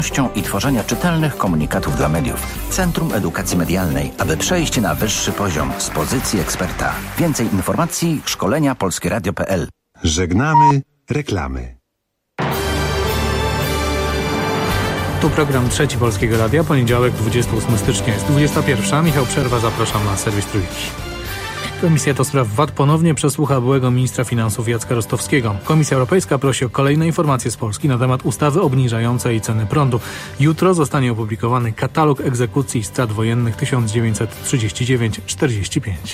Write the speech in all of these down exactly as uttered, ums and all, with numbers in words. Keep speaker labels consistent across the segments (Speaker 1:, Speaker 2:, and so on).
Speaker 1: i tworzenia czytelnych komunikatów dla mediów. Centrum Edukacji Medialnej, aby przejść na wyższy poziom z pozycji eksperta. Więcej informacji szkolenia polskieradio kropka p l.
Speaker 2: Żegnamy reklamy.
Speaker 3: Tu program Trzeci Polskiego Radia, poniedziałek, dwudziestego ósmego stycznia. Jest dwudziesta pierwsza. Michał Przerwa, zapraszam na serwis Trójki. Komisja do spraw V A T ponownie przesłucha byłego ministra finansów Jacka Rostowskiego. Komisja Europejska prosi o kolejne informacje z Polski na temat ustawy obniżającej ceny prądu. Jutro zostanie opublikowany katalog egzekucji i strat wojennych tysiąc dziewięćset trzydzieści dziewięć do czterdziestu pięciu.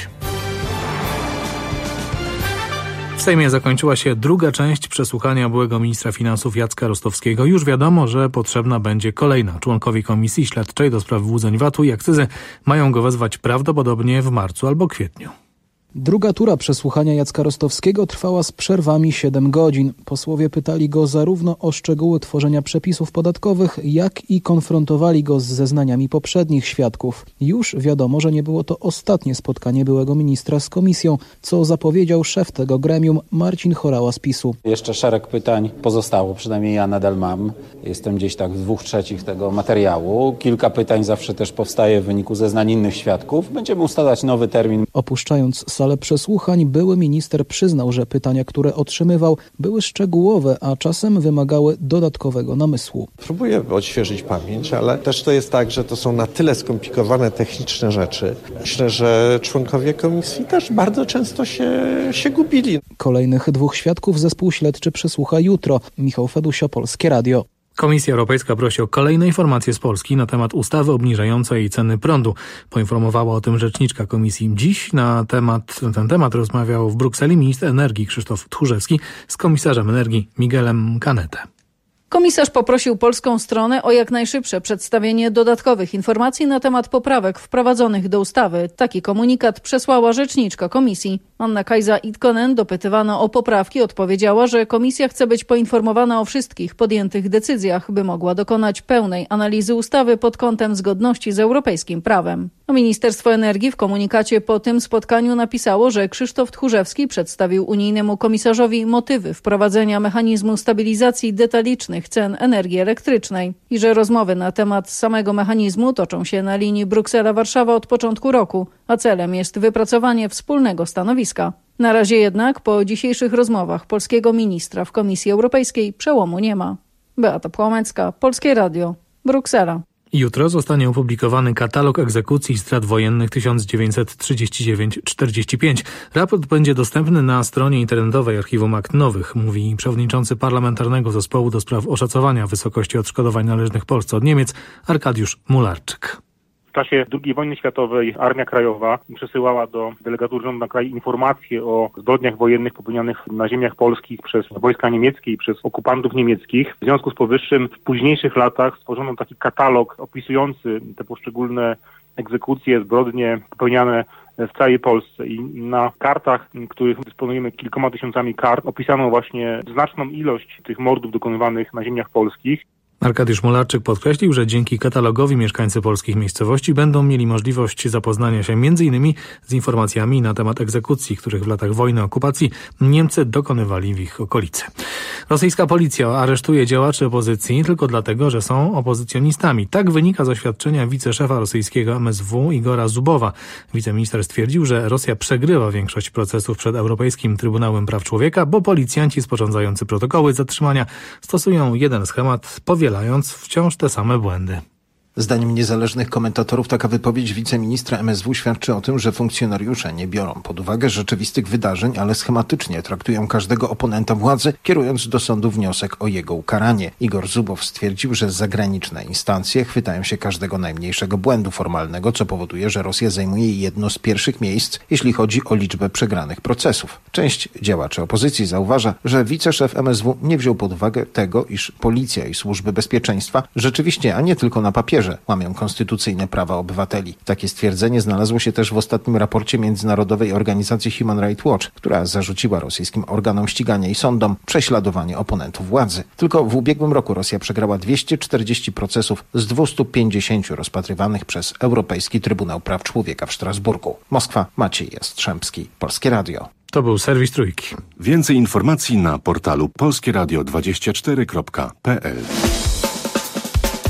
Speaker 3: W Sejmie zakończyła się druga część przesłuchania byłego ministra finansów Jacka Rostowskiego. Już wiadomo, że potrzebna będzie kolejna. Członkowie Komisji Śledczej do spraw wyłudzeń V A T-u i akcyzy mają go wezwać prawdopodobnie w marcu albo kwietniu.
Speaker 4: Druga tura przesłuchania Jacka Rostowskiego trwała z przerwami siedem godzin. Posłowie pytali go zarówno o szczegóły tworzenia przepisów podatkowych, jak i konfrontowali go z zeznaniami poprzednich świadków. Już wiadomo, że nie było to ostatnie spotkanie byłego ministra z komisją, co zapowiedział szef tego gremium Marcin Horała z PiSu.
Speaker 5: Jeszcze szereg pytań pozostało, przynajmniej ja nadal mam. Jestem gdzieś tak w dwóch trzecich tego materiału. Kilka pytań zawsze też powstaje w wyniku zeznań innych świadków. Będziemy ustalać nowy termin.
Speaker 4: Opuszczając salę przesłuchań, były minister przyznał, że pytania, które otrzymywał, były szczegółowe, a czasem wymagały dodatkowego namysłu.
Speaker 6: Próbuję odświeżyć pamięć, ale też to jest tak, że to są na tyle skomplikowane techniczne rzeczy. Myślę, że członkowie komisji też bardzo często się, się gubili.
Speaker 4: Kolejnych dwóch świadków zespół śledczy przesłucha jutro. Michał Fedusio, Polskie Radio.
Speaker 3: Komisja Europejska prosi o kolejne informacje z Polski na temat ustawy obniżającej ceny prądu. Poinformowała o tym rzeczniczka komisji. Dziś na temat, na ten temat rozmawiał w Brukseli minister energii Krzysztof Tchórzewski z komisarzem energii Miguelem Canete.
Speaker 7: Komisarz poprosił polską stronę o jak najszybsze przedstawienie dodatkowych informacji na temat poprawek wprowadzonych do ustawy. Taki komunikat przesłała rzeczniczka komisji. Anna Kajsa-Itkonen, dopytywana o poprawki, odpowiedziała, że komisja chce być poinformowana o wszystkich podjętych decyzjach, by mogła dokonać pełnej analizy ustawy pod kątem zgodności z europejskim prawem. Ministerstwo Energii w komunikacie po tym spotkaniu napisało, że Krzysztof Tchórzewski przedstawił unijnemu komisarzowi motywy wprowadzenia mechanizmu stabilizacji detalicznych cen energii elektrycznej i że rozmowy na temat samego mechanizmu toczą się na linii Bruksela-Warszawa od początku roku, a celem jest wypracowanie wspólnego stanowiska. Na razie jednak po dzisiejszych rozmowach polskiego ministra w Komisji Europejskiej przełomu nie ma. Beata Płomecka, Polskie Radio, Bruksela.
Speaker 3: Jutro zostanie opublikowany katalog egzekucji i strat wojennych tysiąc dziewięćset trzydzieści dziewięć do czterdziestu pięciu. Raport będzie dostępny na stronie internetowej Archiwum Akt Nowych, mówi przewodniczący Parlamentarnego Zespołu do spraw oszacowania wysokości odszkodowań należnych Polsce od Niemiec Arkadiusz Mularczyk.
Speaker 8: W czasie drugiej wojny światowej Armia Krajowa przesyłała do delegatur rządu na kraj informacje o zbrodniach wojennych popełnionych na ziemiach polskich przez wojska niemieckie i przez okupantów niemieckich. W związku z powyższym w późniejszych latach stworzono taki katalog opisujący te poszczególne egzekucje, zbrodnie popełniane w całej Polsce i na kartach, których dysponujemy kilkoma tysiącami kart, opisano właśnie znaczną ilość tych mordów dokonywanych na ziemiach polskich.
Speaker 3: Arkadiusz Mularczyk podkreślił, że dzięki katalogowi mieszkańcy polskich miejscowości będą mieli możliwość zapoznania się między innymi z informacjami na temat egzekucji, których w latach wojny okupacji Niemcy dokonywali w ich okolicy. Rosyjska policja aresztuje działaczy opozycji tylko dlatego, że są opozycjonistami. Tak wynika z oświadczenia wiceszefa rosyjskiego M S W Igora Zubowa. Wiceminister stwierdził, że Rosja przegrywa większość procesów przed Europejskim Trybunałem Praw Człowieka, bo policjanci sporządzający protokoły zatrzymania stosują jeden schemat, powielając wciąż te same błędy.
Speaker 9: Zdaniem niezależnych komentatorów taka wypowiedź wiceministra M S W świadczy o tym, że funkcjonariusze nie biorą pod uwagę rzeczywistych wydarzeń, ale schematycznie traktują każdego oponenta władzy, kierując do sądu wniosek o jego ukaranie. Igor Zubow stwierdził, że zagraniczne instancje chwytają się każdego najmniejszego błędu formalnego, co powoduje, że Rosja zajmuje jedno z pierwszych miejsc, jeśli chodzi o liczbę przegranych procesów. Część działaczy opozycji zauważa, że wiceszef M S W nie wziął pod uwagę tego, iż policja i służby bezpieczeństwa rzeczywiście, a nie tylko na papierze, łamią konstytucyjne prawa obywateli. Takie stwierdzenie znalazło się też w ostatnim raporcie międzynarodowej organizacji Human Rights Watch, która zarzuciła rosyjskim organom ścigania i sądom prześladowanie oponentów władzy. Tylko w ubiegłym roku Rosja przegrała dwieście czterdzieści procesów z dwustu pięćdziesięciu rozpatrywanych przez Europejski Trybunał Praw Człowieka w Strasburgu. Moskwa, Maciej Jastrzębski, Polskie Radio.
Speaker 3: To był serwis Trójki.
Speaker 2: Więcej informacji na portalu polskieradio dwadzieścia cztery kropka p l.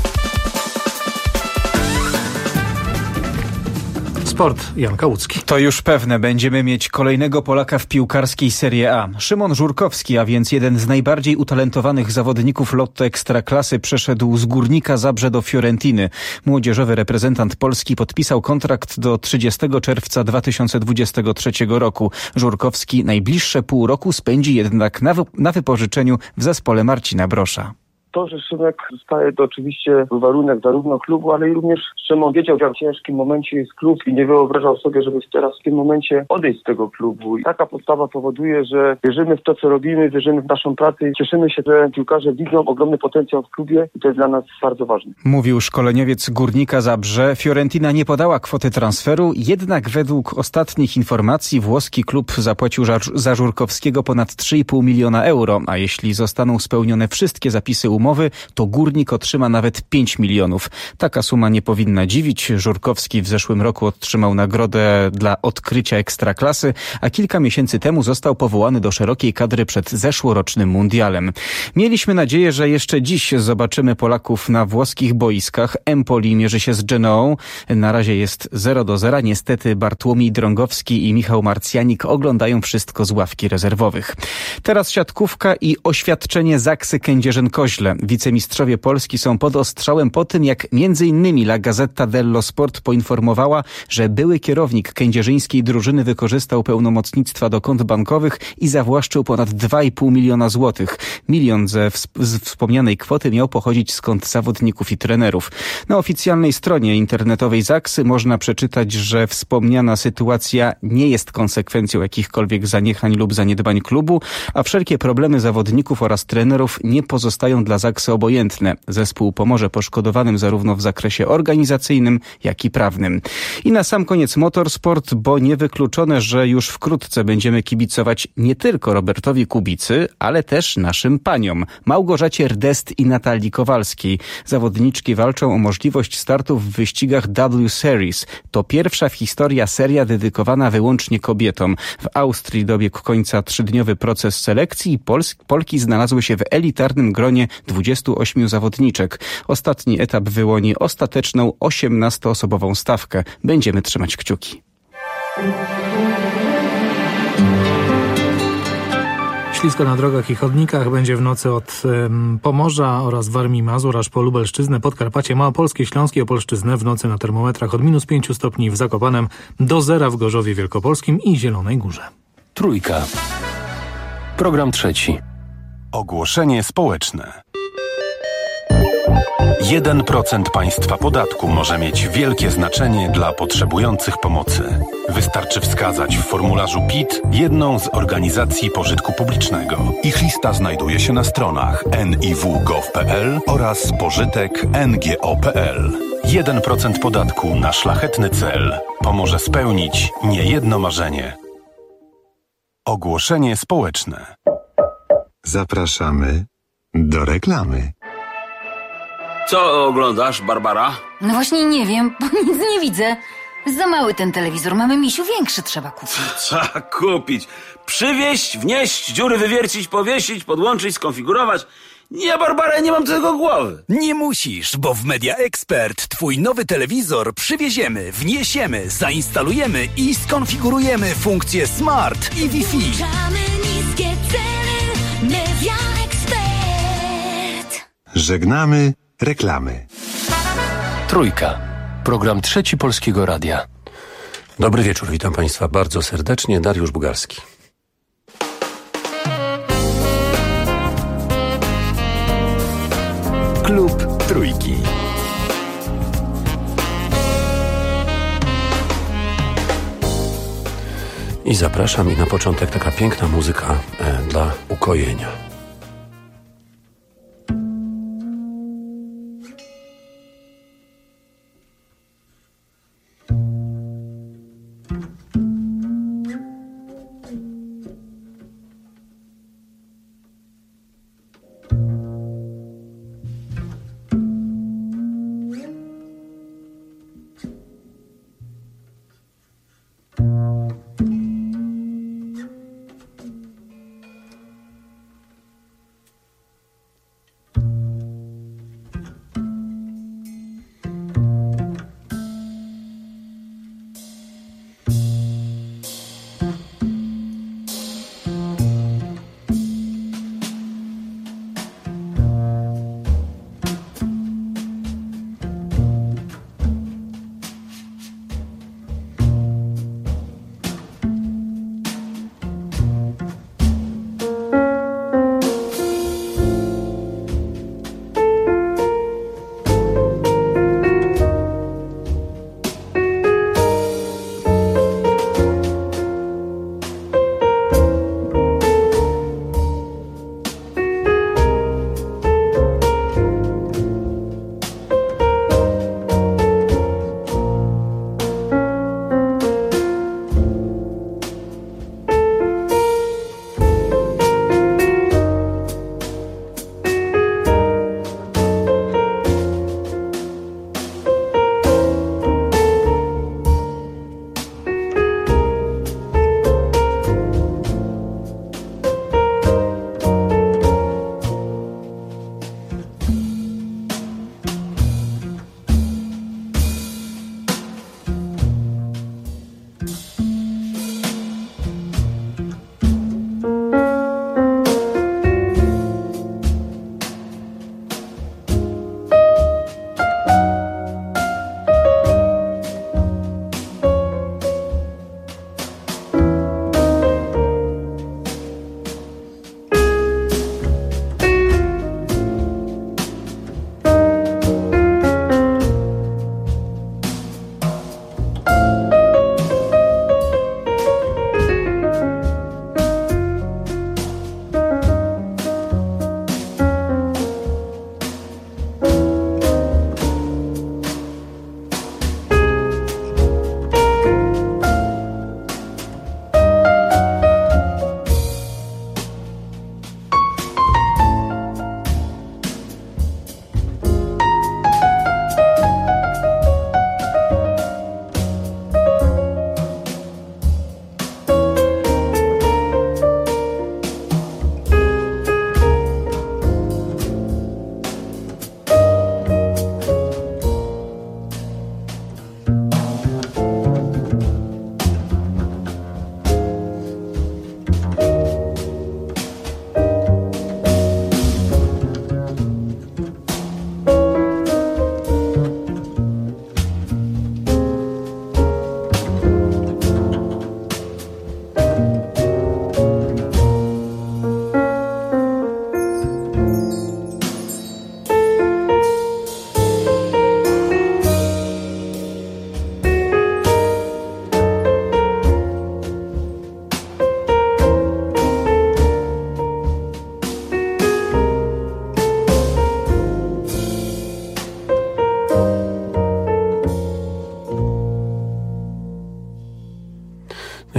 Speaker 3: Sport, Jan Kałucki.
Speaker 10: To już pewne, będziemy mieć kolejnego Polaka w piłkarskiej Serie A. Szymon Żurkowski, a więc jeden z najbardziej utalentowanych zawodników Lotto Ekstraklasy, przeszedł z Górnika Zabrze do Fiorentiny. Młodzieżowy reprezentant Polski podpisał kontrakt do trzydziestego czerwca dwa tysiące dwudziestego trzeciego roku. Żurkowski najbliższe pół roku spędzi jednak na, wy- na wypożyczeniu w zespole Marcina Brosza.
Speaker 11: To, że Szymek zostaje, to oczywiście warunek zarówno klubu, ale i również Szymon wiedział, że w ciężkim momencie jest klub i nie wyobrażał sobie, żeby teraz w tym momencie odejść z tego klubu. I taka podstawa powoduje, że wierzymy w to, co robimy, wierzymy w naszą pracę i cieszymy się, że piłkarze widzą ogromny potencjał w klubie i to jest dla nas bardzo ważne.
Speaker 10: Mówił szkoleniowiec Górnika Zabrze. Fiorentina nie podała kwoty transferu, jednak według ostatnich informacji włoski klub zapłacił za Żurkowskiego ponad trzy i pół miliona euro, a jeśli zostaną spełnione wszystkie zapisy umowy, to Górnik otrzyma nawet pięć milionów. Taka suma nie powinna dziwić. Żurkowski w zeszłym roku otrzymał nagrodę dla odkrycia Ekstraklasy, a kilka miesięcy temu został powołany do szerokiej kadry przed zeszłorocznym mundialem. Mieliśmy nadzieję, że jeszcze dziś zobaczymy Polaków na włoskich boiskach. Empoli mierzy się z Genoą. Na razie jest zero do zera. Niestety Bartłomiej Drągowski i Michał Marcjanik oglądają wszystko z ławki rezerwowych. Teraz siatkówka i oświadczenie Zaksy Kędzierzyn-Koźle. Wicemistrzowie Polski są pod ostrzałem po tym, jak między innymi La Gazzetta dello Sport poinformowała, że były kierownik kędzierzyńskiej drużyny wykorzystał pełnomocnictwa do kont bankowych i zawłaszczył ponad dwa i pół miliona złotych. Milion ze w- z wspomnianej kwoty miał pochodzić z kont zawodników i trenerów. Na oficjalnej stronie internetowej Zaksy można przeczytać, że wspomniana sytuacja nie jest konsekwencją jakichkolwiek zaniechań lub zaniedbań klubu, a wszelkie problemy zawodników oraz trenerów nie pozostają dla Zaksy obojętne. Zespół pomoże poszkodowanym zarówno w zakresie organizacyjnym, jak i prawnym. I na sam koniec motorsport, bo niewykluczone, że już wkrótce będziemy kibicować nie tylko Robertowi Kubicy, ale też naszym paniom, Małgorzacie Rdest i Natalii Kowalskiej. Zawodniczki walczą o możliwość startu w wyścigach W Series. To pierwsza w historii seria dedykowana wyłącznie kobietom. W Austrii dobiegł końca trzydniowy proces selekcji i Pols- Polki znalazły się w elitarnym gronie dwudziestu ośmiu zawodniczek. Ostatni etap wyłoni ostateczną osiemnastoosobową stawkę. Będziemy trzymać kciuki.
Speaker 3: Ślisko na drogach i chodnikach będzie w nocy od um, Pomorza oraz Warmii i Mazur aż po Lubelszczyznę, Podkarpacie, Małopolskie, Śląskie, Opolszczyznę. W nocy na termometrach od minus pięciu stopni w Zakopanem do zera w Gorzowie Wielkopolskim i Zielonej Górze.
Speaker 12: Trójka. Program trzeci.
Speaker 2: Ogłoszenie społeczne. jeden procent państwa podatku może mieć wielkie znaczenie dla potrzebujących pomocy. Wystarczy wskazać w formularzu P I T jedną z organizacji pożytku publicznego. Ich lista znajduje się na stronach en i w kropka gov kropka pe el oraz pożytek kropka en ge o kropka pe el. jeden procent podatku na szlachetny cel pomoże spełnić niejedno marzenie. Ogłoszenie społeczne. Zapraszamy do reklamy.
Speaker 13: Co oglądasz, Barbara?
Speaker 14: No właśnie nie wiem, bo nic nie widzę. Za mały ten telewizor, mamy, misiu, większy trzeba kupić.
Speaker 13: Trzeba kupić. Przywieźć, wnieść, dziury wywiercić, powiesić, podłączyć, skonfigurować. Nie, Barbara, nie mam tego głowy.
Speaker 15: Nie musisz, bo w Media Expert twój nowy telewizor przywieziemy, wniesiemy, zainstalujemy i skonfigurujemy funkcje Smart i Wi-Fi.
Speaker 16: Niskie ceny, Media Expert.
Speaker 2: Żegnamy reklamy.
Speaker 12: Trójka. Program trzeci Polskiego Radia.
Speaker 17: Dobry wieczór, witam Państwa bardzo serdecznie. Dariusz Bugarski.
Speaker 15: Klub Trójki.
Speaker 17: I zapraszam, i na początek taka piękna muzyka e, dla ukojenia.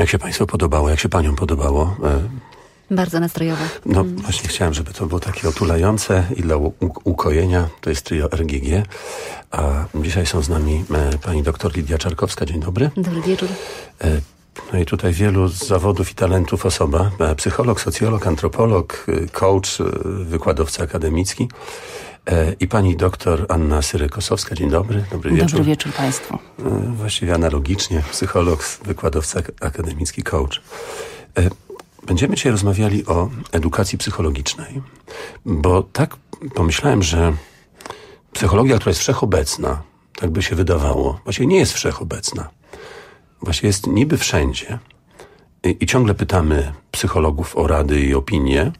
Speaker 17: Jak się Państwu podobało, jak się Paniom podobało?
Speaker 18: Bardzo nastrojowe.
Speaker 17: No
Speaker 18: mm.
Speaker 17: właśnie chciałem, żeby to było takie otulające i dla u- ukojenia. To jest trio R G G. A dzisiaj są z nami e, pani doktor Lidia Czarkowska. Dzień dobry.
Speaker 18: Dobry wieczór.
Speaker 17: E, no i tutaj wielu z zawodów i talentów osoba. E, psycholog, socjolog, antropolog, e, coach, e, wykładowca akademicki. E, I pani doktor Anna Syry-Kosowska. Dzień dobry. Dobry wieczór.
Speaker 19: Dobry wieczór Państwu.
Speaker 17: E, właściwie analogicznie. Psycholog, wykładowca akademicki, coach. E, Będziemy dzisiaj rozmawiali o edukacji psychologicznej, bo tak pomyślałem, że psychologia, która jest wszechobecna, tak by się wydawało, właściwie nie jest wszechobecna. Właściwie jest niby wszędzie i, i ciągle pytamy psychologów o rady i opinie,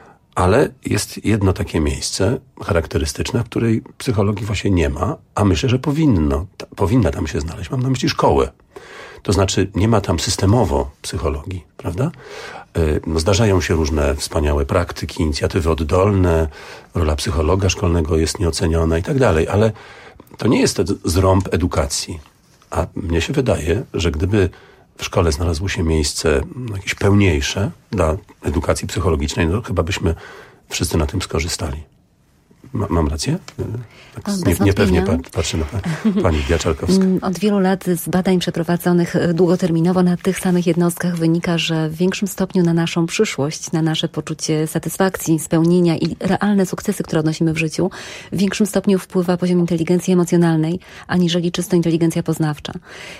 Speaker 17: ale jest jedno takie miejsce charakterystyczne, w której psychologii właśnie nie ma, a myślę, że powinno, ta, powinna tam się znaleźć. Mam na myśli szkołę. To znaczy nie ma tam systemowo psychologii, prawda? No, zdarzają się różne wspaniałe praktyki, inicjatywy oddolne, rola psychologa szkolnego jest nieoceniona i tak dalej, ale to nie jest zrąb edukacji. A mnie się wydaje, że gdyby w szkole znalazło się miejsce jakieś pełniejsze dla edukacji psychologicznej, no chyba byśmy wszyscy na tym skorzystali. Ma, mam rację? Tak nie, niepewnie patrzę na pani Lidia Czarkowska.
Speaker 18: Od wielu lat z badań przeprowadzonych długoterminowo na tych samych jednostkach wynika, że w większym stopniu na naszą przyszłość, na nasze poczucie satysfakcji, spełnienia i realne sukcesy, które odnosimy w życiu, w większym stopniu wpływa poziom inteligencji emocjonalnej, aniżeli czysto inteligencja poznawcza.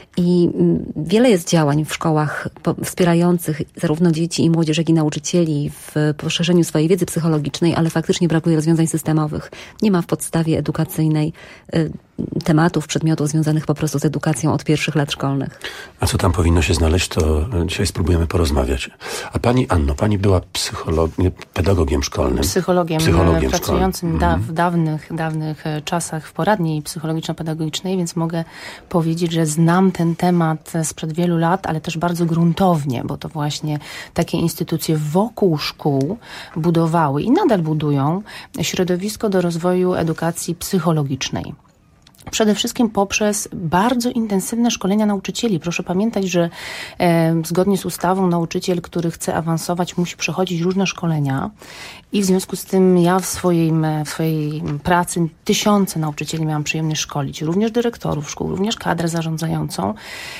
Speaker 18: I wiele jest działań w szkołach wspierających zarówno dzieci i młodzież, jak i nauczycieli w poszerzeniu swojej wiedzy psychologicznej, ale faktycznie brakuje rozwiązań systemowych. Nie ma w podstawie edukacyjnej y, tematów, przedmiotów związanych po prostu z edukacją od pierwszych lat szkolnych.
Speaker 17: A co tam powinno się znaleźć, to dzisiaj spróbujemy porozmawiać. A pani Anno, pani była psycholog... nie, pedagogiem szkolnym.
Speaker 19: Psychologiem,
Speaker 17: Psychologiem
Speaker 19: pracującym
Speaker 17: szkolnym.
Speaker 19: da,
Speaker 17: Mhm.
Speaker 19: w dawnych, dawnych czasach w poradni psychologiczno-pedagogicznej, więc mogę powiedzieć, że znam ten temat sprzed wielu lat, ale też bardzo gruntownie, bo to właśnie takie instytucje wokół szkół budowały i nadal budują środowisko do rozwoju edukacji psychologicznej. Przede wszystkim poprzez bardzo intensywne szkolenia nauczycieli. Proszę pamiętać, że e, zgodnie z ustawą nauczyciel, który chce awansować, musi przechodzić różne szkolenia i w związku z tym ja w, swoim, w swojej pracy tysiące nauczycieli miałam przyjemność szkolić. Również dyrektorów szkół, również kadrę zarządzającą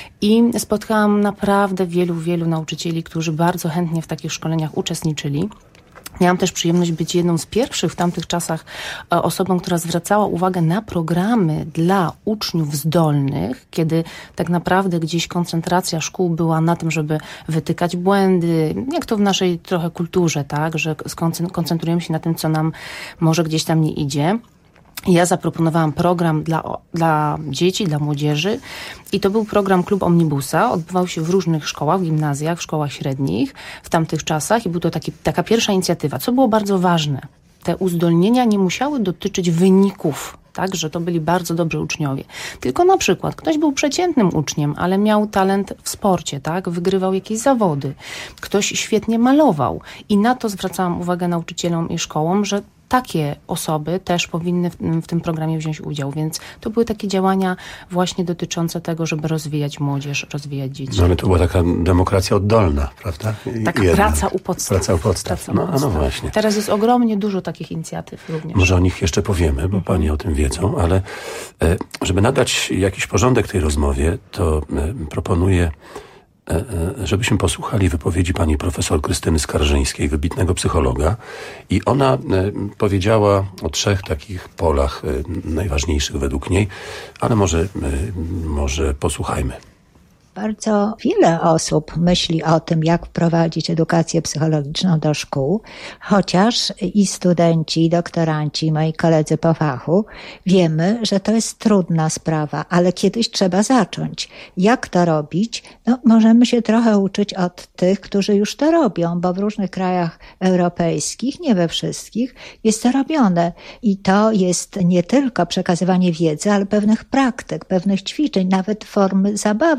Speaker 19: i spotkałam naprawdę wielu, wielu nauczycieli, którzy bardzo chętnie w takich szkoleniach uczestniczyli. Miałam też przyjemność być jedną z pierwszych w tamtych czasach osobą, która zwracała uwagę na programy dla uczniów zdolnych, kiedy tak naprawdę gdzieś koncentracja szkół była na tym, żeby wytykać błędy, jak to w naszej trochę kulturze, tak, że koncentrujemy się na tym, co nam może gdzieś tam nie idzie. Ja zaproponowałam program dla, dla dzieci, dla młodzieży i to był program Klub Omnibusa. Odbywał się w różnych szkołach, w gimnazjach, w szkołach średnich w tamtych czasach i był to taki, taka pierwsza inicjatywa, co było bardzo ważne. Te uzdolnienia nie musiały dotyczyć wyników, tak, że to byli bardzo dobrzy uczniowie. Tylko na przykład ktoś był przeciętnym uczniem, ale miał talent w sporcie, tak, wygrywał jakieś zawody. Ktoś świetnie malował i na to zwracałam uwagę nauczycielom i szkołom, że takie osoby też powinny w, w tym programie wziąć udział, więc to były takie działania właśnie dotyczące tego, żeby rozwijać młodzież, rozwijać dzieci.
Speaker 17: No ale to była taka demokracja oddolna, prawda?
Speaker 19: Taka Jedna. praca u podstaw.
Speaker 17: Praca u podstaw.
Speaker 19: Praca
Speaker 17: no,
Speaker 19: u podstaw.
Speaker 17: no właśnie.
Speaker 19: Teraz jest ogromnie dużo takich inicjatyw również.
Speaker 17: Może o nich jeszcze powiemy, bo mhm. Pani o tym wiedzą, ale e, żeby nadać jakiś porządek tej rozmowie, to e, proponuję, żebyśmy posłuchali wypowiedzi pani profesor Krystyny Skarżyńskiej, wybitnego psychologa, i ona powiedziała o trzech takich polach najważniejszych według niej, ale może, może posłuchajmy.
Speaker 20: Bardzo wiele osób myśli o tym, jak wprowadzić edukację psychologiczną do szkół, chociaż i studenci, i doktoranci, i moi koledzy po fachu wiemy, że to jest trudna sprawa, ale kiedyś trzeba zacząć. Jak to robić? No, możemy się trochę uczyć od tych, którzy już to robią, bo w różnych krajach europejskich, nie we wszystkich, jest to robione. I to jest nie tylko przekazywanie wiedzy, ale pewnych praktyk, pewnych ćwiczeń, nawet formy zabawy, bo przed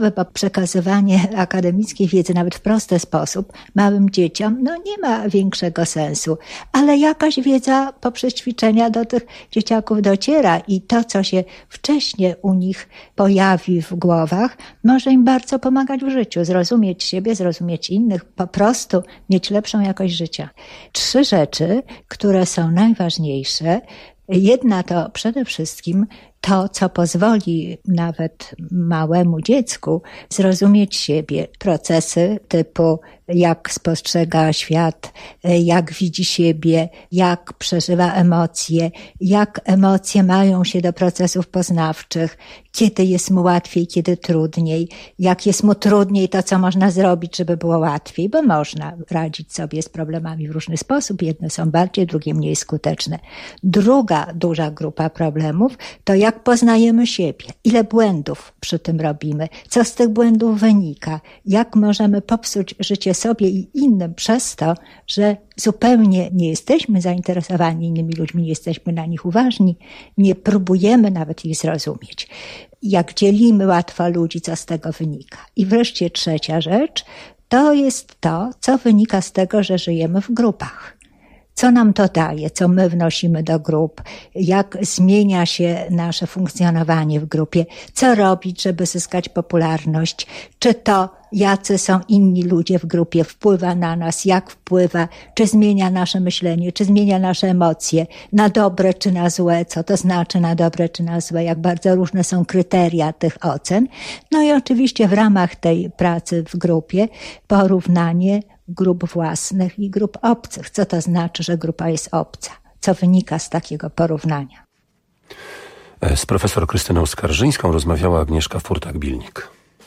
Speaker 20: przekazywanie akademickiej wiedzy nawet w prosty sposób małym dzieciom, no nie ma większego sensu, ale jakaś wiedza poprzez ćwiczenia do tych dzieciaków dociera i to, co się wcześniej u nich pojawi w głowach, może im bardzo pomagać w życiu, zrozumieć siebie, zrozumieć innych, po prostu mieć lepszą jakość życia. Trzy rzeczy, które są najważniejsze. Jedna to przede wszystkim to, co pozwoli nawet małemu dziecku zrozumieć siebie. Procesy typu jak spostrzega świat, jak widzi siebie, jak przeżywa emocje, jak emocje mają się do procesów poznawczych, kiedy jest mu łatwiej, kiedy trudniej, jak jest mu trudniej, to co można zrobić, żeby było łatwiej, bo można radzić sobie z problemami w różny sposób. Jedne są bardziej, drugie mniej skuteczne. Druga duża grupa problemów to jak poznajemy siebie, ile błędów przy tym robimy, co z tych błędów wynika, jak możemy popsuć życie sobie i innym przez to, że zupełnie nie jesteśmy zainteresowani innymi ludźmi, nie jesteśmy na nich uważni, nie próbujemy nawet ich zrozumieć. Jak dzielimy łatwo ludzi, co z tego wynika. I wreszcie trzecia rzecz, to jest to, co wynika z tego, że żyjemy w grupach. Co nam to daje, co my wnosimy do grup, jak zmienia się nasze funkcjonowanie w grupie, co robić, żeby zyskać popularność, czy to, jacy są inni ludzie w grupie, wpływa na nas, jak wpływa, czy zmienia nasze myślenie, czy zmienia nasze emocje, na dobre czy na złe, co to znaczy na dobre czy na złe, jak bardzo różne są kryteria tych ocen. No i oczywiście w ramach tej pracy w grupie porównanie grup własnych i grup obcych. Co to znaczy, że grupa jest obca? Co wynika z takiego porównania?
Speaker 17: Z profesor Krystyną Skarżyńską rozmawiała Agnieszka Furtak-Bilnik.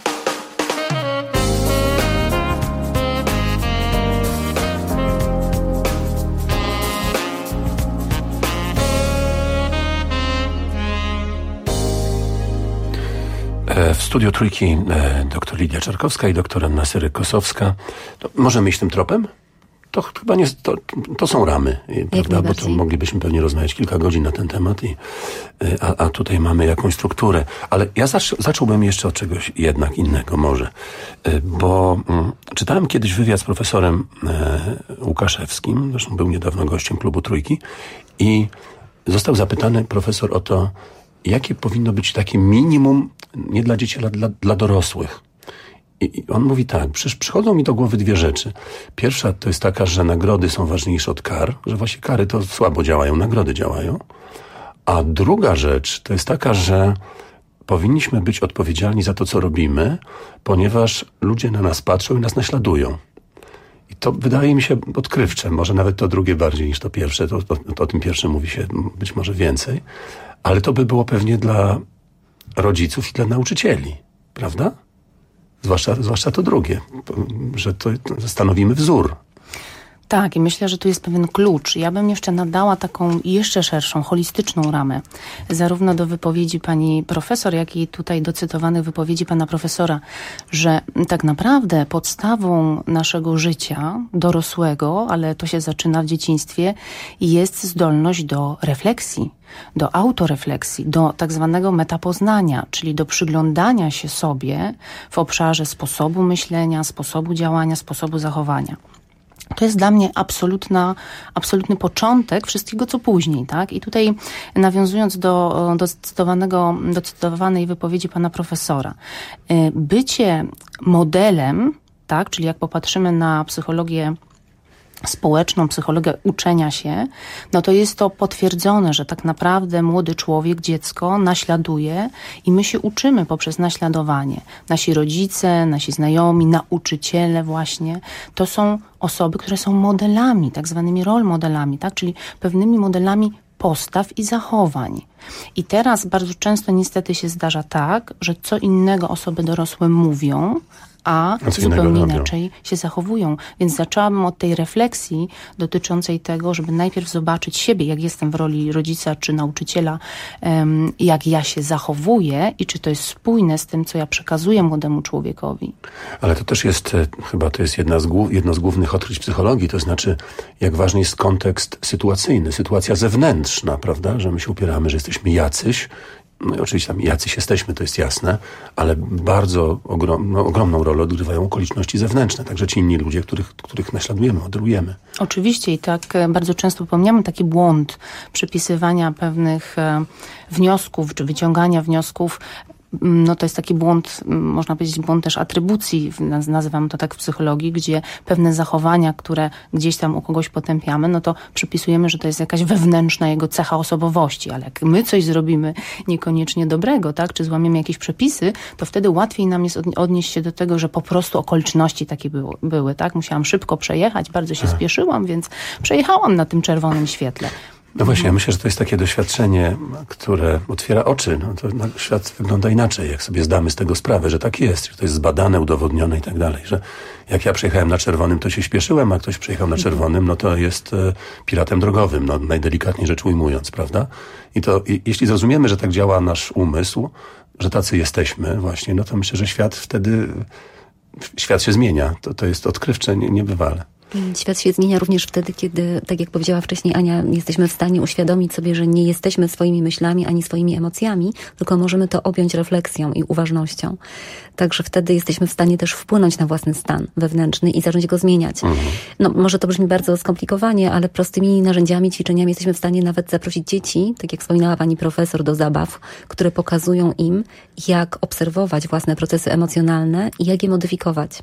Speaker 17: W studiu Trójki dr Lidia Czarkowska i dr Anna Syryk-Kosowska. To możemy iść tym tropem? To chyba nie, to, to są ramy, prawda? Bo to moglibyśmy pewnie rozmawiać kilka godzin na ten temat, i, a, a tutaj mamy jakąś strukturę. Ale ja zacz, zacząłbym jeszcze od czegoś jednak innego może. Bo mm, czytałem kiedyś wywiad z profesorem e, Łukaszewskim, zresztą był niedawno gościem klubu Trójki, i został zapytany profesor o to, jakie powinno być takie minimum, nie dla dzieci, ale dla, dla dorosłych. I on mówi tak, przecież przychodzą mi do głowy dwie rzeczy. Pierwsza to jest taka, że nagrody są ważniejsze od kar, że właśnie kary to słabo działają, nagrody działają. A druga rzecz to jest taka, że powinniśmy być odpowiedzialni za to, co robimy, ponieważ ludzie na nas patrzą i nas naśladują. I to wydaje mi się odkrywcze, może nawet to drugie bardziej niż to pierwsze, to, to, to o tym pierwszym mówi się być może więcej, ale to by było pewnie dla rodziców i dla nauczycieli, prawda? Zwłaszcza, zwłaszcza to drugie, że to stanowimy wzór.
Speaker 19: Tak, i myślę, że tu jest pewien klucz. Ja bym jeszcze nadała taką jeszcze szerszą, holistyczną ramę, zarówno do wypowiedzi pani profesor, jak i tutaj do cytowanych wypowiedzi pana profesora, że tak naprawdę podstawą naszego życia dorosłego, ale to się zaczyna w dzieciństwie, jest zdolność do refleksji, do autorefleksji, do tak zwanego metapoznania, czyli do przyglądania się sobie w obszarze sposobu myślenia, sposobu działania, sposobu zachowania. To jest dla mnie absolutna, absolutny początek wszystkiego, co później, tak? I tutaj nawiązując do, do cytowanego, do cytowanej wypowiedzi pana profesora, bycie modelem, tak? Czyli jak popatrzymy na psychologię społeczną, psychologię uczenia się, no to jest to potwierdzone, że tak naprawdę młody człowiek, dziecko naśladuje i my się uczymy poprzez naśladowanie. Nasi rodzice, nasi znajomi, nauczyciele właśnie, to są osoby, które są modelami, tak zwanymi role modelami, tak? Czyli pewnymi modelami postaw i zachowań. I teraz bardzo często niestety się zdarza tak, że co innego osoby dorosłe mówią, a zupełnie inaczej się zachowują. Więc zaczęłabym od tej refleksji dotyczącej tego, żeby najpierw zobaczyć siebie, jak jestem w roli rodzica czy nauczyciela, jak ja się zachowuję i czy to jest spójne z tym, co ja przekazuję młodemu człowiekowi.
Speaker 17: Ale to też jest, chyba to jest jedna z głów, jedno z głównych odkryć psychologii, to znaczy jak ważny jest kontekst sytuacyjny, sytuacja zewnętrzna, prawda, że my się upieramy, że jesteśmy jacyś, No i oczywiście tam jacyś jesteśmy, to jest jasne, ale bardzo ogrom, no, ogromną rolę odgrywają okoliczności zewnętrzne, także ci inni ludzie, których, których naśladujemy, modelujemy.
Speaker 19: Oczywiście i tak bardzo często popełniamy taki błąd przypisywania pewnych e, wniosków, czy wyciągania wniosków. No to jest taki błąd, można powiedzieć błąd też atrybucji, nazywam to tak w psychologii, gdzie pewne zachowania, które gdzieś tam u kogoś potępiamy, no to przypisujemy, że to jest jakaś wewnętrzna jego cecha osobowości, ale jak my coś zrobimy niekoniecznie dobrego, tak, czy złamiemy jakieś przepisy, to wtedy łatwiej nam jest odnieść się do tego, że po prostu okoliczności takie były, były tak, musiałam szybko przejechać, bardzo się spieszyłam, więc przejechałam na tym czerwonym świetle.
Speaker 17: No właśnie, ja myślę, że to jest takie doświadczenie, które otwiera oczy. No to no, świat wygląda inaczej, jak sobie zdamy z tego sprawę, że tak jest, że to jest zbadane, udowodnione i tak dalej, że jak ja przejechałem na czerwonym, to się śpieszyłem, a ktoś przejechał na czerwonym, no to jest e, piratem drogowym, no najdelikatniej rzecz ujmując, prawda? I to, i, jeśli zrozumiemy, że tak działa nasz umysł, że tacy jesteśmy właśnie, no to myślę, że świat wtedy, świat się zmienia. To, to jest odkrywcze nie, niebywale.
Speaker 18: Świat się zmienia również wtedy, kiedy, tak jak powiedziała wcześniej Ania, jesteśmy w stanie uświadomić sobie, że nie jesteśmy swoimi myślami ani swoimi emocjami, tylko możemy to objąć refleksją i uważnością. Także wtedy jesteśmy w stanie też wpłynąć na własny stan wewnętrzny i zacząć go zmieniać. Mhm. No, może to brzmi bardzo skomplikowanie, ale prostymi narzędziami, ćwiczeniami jesteśmy w stanie nawet zaprosić dzieci, tak jak wspominała pani profesor, do zabaw, które pokazują im, jak obserwować własne procesy emocjonalne i jak je modyfikować.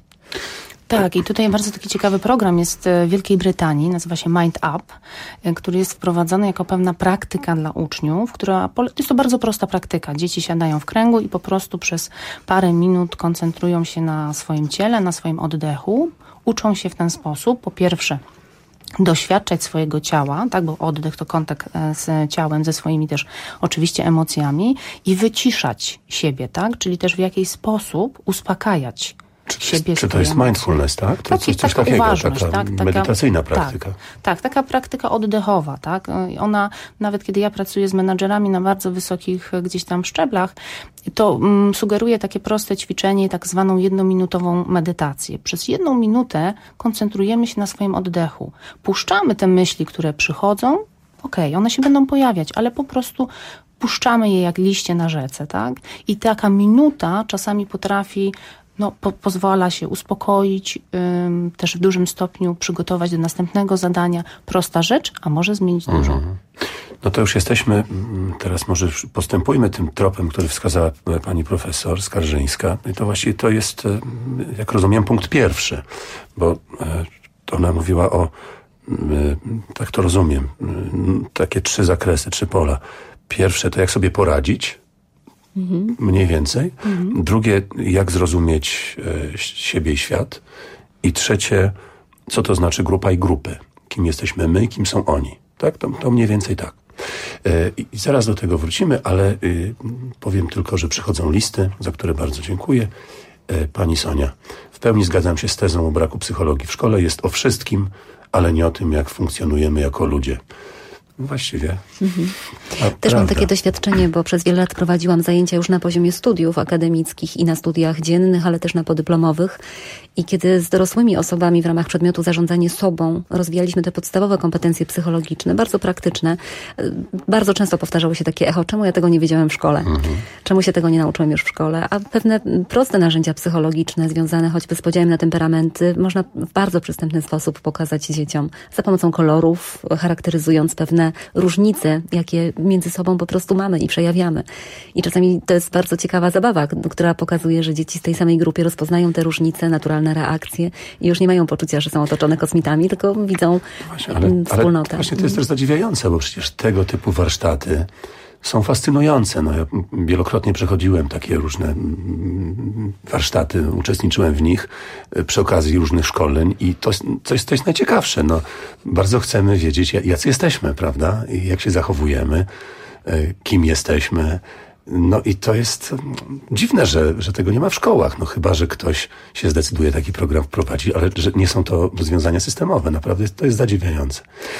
Speaker 19: Tak, i tutaj bardzo taki ciekawy program jest w Wielkiej Brytanii, nazywa się Mind Up, który jest wprowadzony jako pewna praktyka dla uczniów, która, jest to bardzo prosta praktyka. Dzieci siadają w kręgu i po prostu przez parę minut koncentrują się na swoim ciele, na swoim oddechu. Uczą się w ten sposób, po pierwsze, doświadczać swojego ciała, tak, bo oddech to kontakt z ciałem, ze swoimi też oczywiście emocjami i wyciszać siebie, tak, czyli też w jakiś sposób uspokajać siebie.
Speaker 17: Czy to jest mindfulness, tak? To
Speaker 19: tak,
Speaker 17: coś, coś
Speaker 19: taka
Speaker 17: takiego,
Speaker 19: uważność,
Speaker 17: taka
Speaker 19: tak, taka,
Speaker 17: medytacyjna praktyka.
Speaker 19: Tak, tak, taka praktyka oddechowa, tak? Ona, nawet kiedy ja pracuję z menadżerami na bardzo wysokich gdzieś tam szczeblach, to mm, sugeruje takie proste ćwiczenie, tak zwaną jednominutową medytację. Przez jedną minutę koncentrujemy się na swoim oddechu. Puszczamy te myśli, które przychodzą, okej, okay, one się będą pojawiać, ale po prostu puszczamy je jak liście na rzece, tak? I taka minuta czasami potrafi No, po, pozwala się uspokoić, ym, też w dużym stopniu przygotować do następnego zadania. Prosta rzecz, a może zmienić dużo.
Speaker 17: Mhm. No to już jesteśmy, teraz może postępujmy tym tropem, który wskazała pani profesor Skarżyńska. I to właściwie to jest, jak rozumiem, punkt pierwszy, bo ona mówiła o, tak to rozumiem, takie trzy zakresy, trzy pola. Pierwsze to jak sobie poradzić, Mhm. mniej więcej. Mhm. Drugie, jak zrozumieć e, siebie i świat. I trzecie, co to znaczy grupa i grupy. Kim jesteśmy my, kim są oni. Tak? To, to mniej więcej tak. E, I zaraz do tego wrócimy, ale y, powiem tylko, że przychodzą listy, za które bardzo dziękuję. E, pani Sonia, w pełni zgadzam się z tezą o braku psychologii w szkole. Jest o wszystkim, ale nie o tym, jak funkcjonujemy jako ludzie. Właściwie. Mhm.
Speaker 18: Też mam takie doświadczenie, bo przez wiele lat prowadziłam zajęcia już na poziomie studiów akademickich i na studiach dziennych, ale też na podyplomowych. I kiedy z dorosłymi osobami w ramach przedmiotu zarządzanie sobą rozwijaliśmy te podstawowe kompetencje psychologiczne, bardzo praktyczne, bardzo często powtarzało się takie echo, czemu ja tego nie wiedziałem w szkole? Mhm. Czemu się tego nie nauczyłem już w szkole? A pewne proste narzędzia psychologiczne związane choćby z podziałem na temperamenty można w bardzo przystępny sposób pokazać dzieciom za pomocą kolorów, charakteryzując pewne różnice, jakie między sobą po prostu mamy i przejawiamy. I czasami to jest bardzo ciekawa zabawa, która pokazuje, że dzieci z tej samej grupy rozpoznają te różnice, naturalne reakcje i już nie mają poczucia, że są otoczone kosmitami, tylko widzą właśnie, ale, wspólnotę. Ale właśnie
Speaker 17: to jest też zadziwiające, bo przecież tego typu warsztaty są fascynujące. No, ja wielokrotnie przechodziłem takie różne warsztaty, uczestniczyłem w nich przy okazji różnych szkoleń i to, to, jest, to jest najciekawsze. No, bardzo chcemy wiedzieć, jacy jesteśmy, prawda? I jak się zachowujemy, kim jesteśmy. No i to jest dziwne, że, że tego nie ma w szkołach. No chyba, że ktoś się zdecyduje taki program wprowadzić, ale że nie są to rozwiązania systemowe. Naprawdę to jest zadziwiające.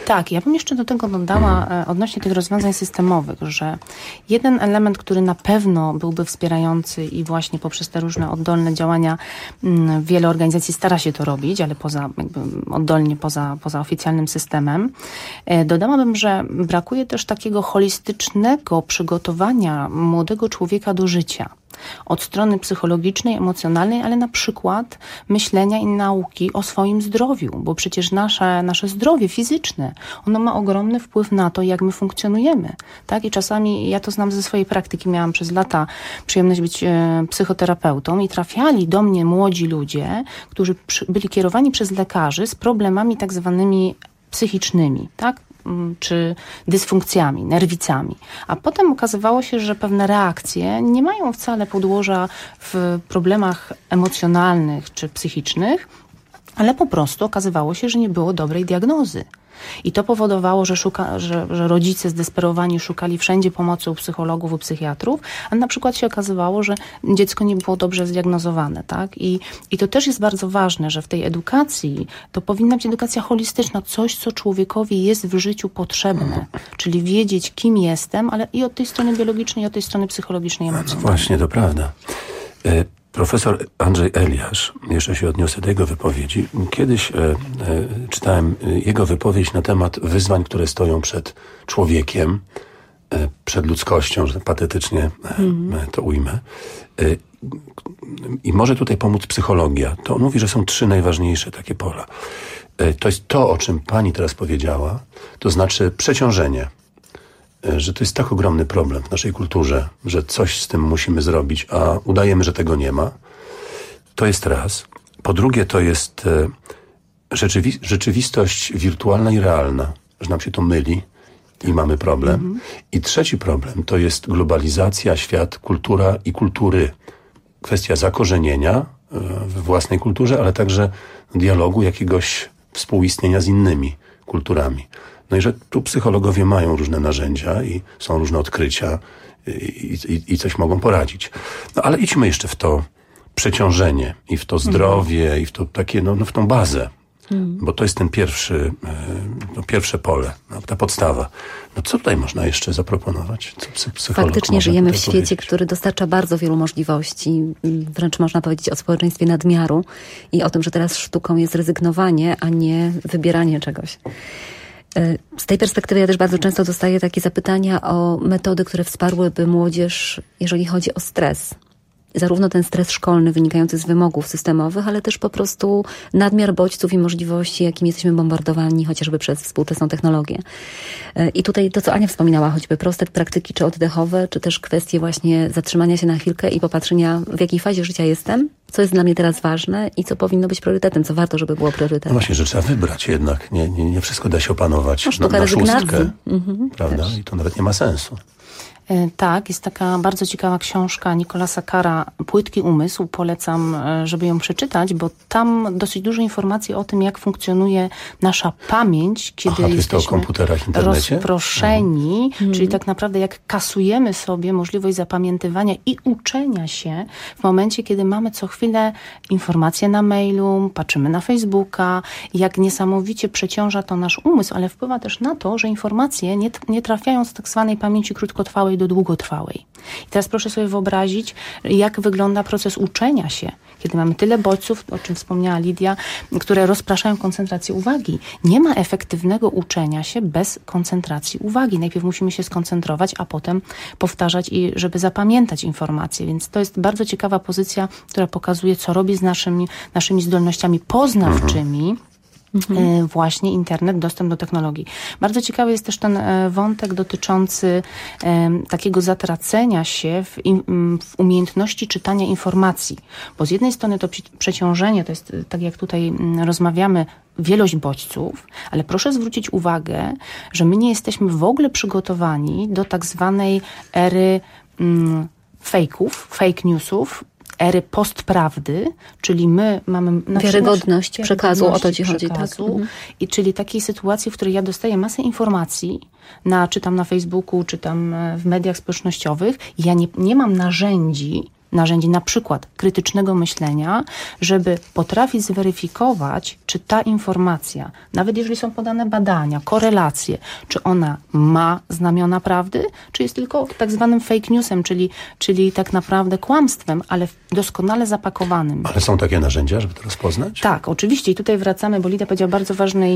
Speaker 19: Tak, ja bym jeszcze do tego dodała e, odnośnie tych rozwiązań systemowych, że jeden element, który na pewno byłby wspierający i właśnie poprzez te różne oddolne działania m, wiele organizacji stara się to robić, ale poza, jakby oddolnie, poza, poza oficjalnym systemem. E, dodałabym, że brakuje też takiego holistycznego przygotowania młodego człowieka do życia. Od strony psychologicznej, emocjonalnej, ale na przykład myślenia i nauki o swoim zdrowiu, bo przecież nasze, nasze zdrowie fizyczne, ono ma ogromny wpływ na to, jak my funkcjonujemy, tak? I czasami, ja to znam ze swojej praktyki, miałam przez lata przyjemność być e, psychoterapeutą i trafiali do mnie młodzi ludzie, którzy przy, byli kierowani przez lekarzy z problemami tak zwanymi psychicznymi, tak? Czy dysfunkcjami, nerwicami. A potem okazywało się, że pewne reakcje nie mają wcale podłoża w problemach emocjonalnych czy psychicznych, ale po prostu okazywało się, że nie było dobrej diagnozy. I to powodowało, że, szuka, że, że rodzice zdesperowani szukali wszędzie pomocy u psychologów, u psychiatrów, a na przykład się okazywało, że dziecko nie było dobrze zdiagnozowane, tak? I, i to też jest bardzo ważne, że w tej edukacji to powinna być edukacja holistyczna, coś, co człowiekowi jest w życiu potrzebne, czyli wiedzieć, kim jestem, ale i od tej strony biologicznej, i od tej strony psychologicznej, emocjonalnej.
Speaker 17: Właśnie, to prawda. Y- Profesor Andrzej Eliasz, jeszcze się odniosę do jego wypowiedzi. Kiedyś e, e, czytałem jego wypowiedź na temat wyzwań, które stoją przed człowiekiem, e, przed ludzkością, że patetycznie e, mm. to ujmę. E, I może tutaj pomóc psychologia. To on mówi, że są trzy najważniejsze takie pola. E, to jest to, o czym pani teraz powiedziała, to znaczy przeciążenie. Że to jest tak ogromny problem w naszej kulturze, że coś z tym musimy zrobić, a udajemy, że tego nie ma. To jest raz. Po drugie, to jest rzeczywi- rzeczywistość wirtualna i realna, że nam się to myli i mamy problem. Mhm. I trzeci problem to jest globalizacja, świat, kultura i kultury. Kwestia zakorzenienia we własnej kulturze, ale także dialogu, jakiegoś współistnienia z innymi kulturami. No i że tu psychologowie mają różne narzędzia i są różne odkrycia i, i, i coś mogą poradzić. No ale idźmy jeszcze w to przeciążenie i w to zdrowie mm. i w to takie, no, no w tą bazę. Mm. Bo to jest ten pierwszy, no, pierwsze pole, no, ta podstawa. No co tutaj można jeszcze zaproponować? Co psycholog
Speaker 18: Faktycznie
Speaker 17: może
Speaker 18: żyjemy w
Speaker 17: tutaj
Speaker 18: świecie,
Speaker 17: powiedzieć?
Speaker 18: który dostarcza bardzo wielu możliwości. Wręcz można powiedzieć o społeczeństwie nadmiaru i o tym, że teraz sztuką jest rezygnowanie, a nie wybieranie czegoś. Z tej perspektywy ja też bardzo często dostaję takie zapytania o metody, które wsparłyby młodzież, jeżeli chodzi o stres. Zarówno ten stres szkolny wynikający z wymogów systemowych, ale też po prostu nadmiar bodźców i możliwości, jakim jesteśmy bombardowani chociażby przez współczesną technologię. I tutaj to, co Ania wspominała, choćby proste praktyki czy oddechowe, czy też kwestie właśnie zatrzymania się na chwilkę i popatrzenia, w jakiej fazie życia jestem, co jest dla mnie teraz ważne i co powinno być priorytetem, co warto, żeby było priorytetem.
Speaker 17: No właśnie, że trzeba wybrać jednak. Nie, nie, nie wszystko da się opanować
Speaker 18: no, sztuka
Speaker 17: na, na szóstkę.
Speaker 18: Mhm,
Speaker 17: prawda?
Speaker 18: też.
Speaker 17: I to nawet nie ma sensu.
Speaker 19: Tak, jest taka bardzo ciekawa książka Nicolasa Carra, Płytki umysł. Polecam, żeby ją przeczytać, bo tam dosyć dużo informacji o tym, jak funkcjonuje nasza pamięć, kiedy
Speaker 17: Aha, to jest
Speaker 19: jesteśmy
Speaker 17: to o komputerach, internecie?
Speaker 19: rozproszeni,
Speaker 17: mhm.
Speaker 19: czyli tak naprawdę jak kasujemy sobie możliwość zapamiętywania i uczenia się w momencie, kiedy mamy co chwilę informacje na mailu, patrzymy na Facebooka, jak niesamowicie przeciąża to nasz umysł, ale wpływa też na to, że informacje nie, nie trafiają z tak zwanej pamięci krótkotrwałej do długotrwałej. I teraz proszę sobie wyobrazić, jak wygląda proces uczenia się, kiedy mamy tyle bodźców, o czym wspomniała Lidia, które rozpraszają koncentrację uwagi. Nie ma efektywnego uczenia się bez koncentracji uwagi. Najpierw musimy się skoncentrować, a potem powtarzać, i żeby zapamiętać informacje. Więc to jest bardzo ciekawa pozycja, która pokazuje, co robi z naszymi, naszymi zdolnościami poznawczymi, mhm. Mhm. właśnie internet, dostęp do technologii. Bardzo ciekawy jest też ten wątek dotyczący um, takiego zatracenia się w, im, w umiejętności czytania informacji. Bo z jednej strony to przeciążenie, to jest, tak jak tutaj rozmawiamy, wielość bodźców, ale proszę zwrócić uwagę, że my nie jesteśmy w ogóle przygotowani do tak zwanej ery um, fejków, fake newsów, ery postprawdy, czyli my mamy...
Speaker 18: Wiarygodność przekazu, o to ci chodzi. Tak? Mhm.
Speaker 19: I czyli takiej sytuacji, w której ja dostaję masę informacji, na, czy tam na Facebooku, czy tam w mediach społecznościowych, ja nie, nie mam narzędzi narzędzi, na przykład krytycznego myślenia, żeby potrafić zweryfikować, czy ta informacja, nawet jeżeli są podane badania, korelacje, czy ona ma znamiona prawdy, czy jest tylko tak zwanym fake newsem, czyli, czyli tak naprawdę kłamstwem, ale doskonale zapakowanym.
Speaker 17: Ale są takie narzędzia, żeby to rozpoznać?
Speaker 19: Tak, oczywiście. I tutaj wracamy, bo Lidia powiedziała o bardzo ważnej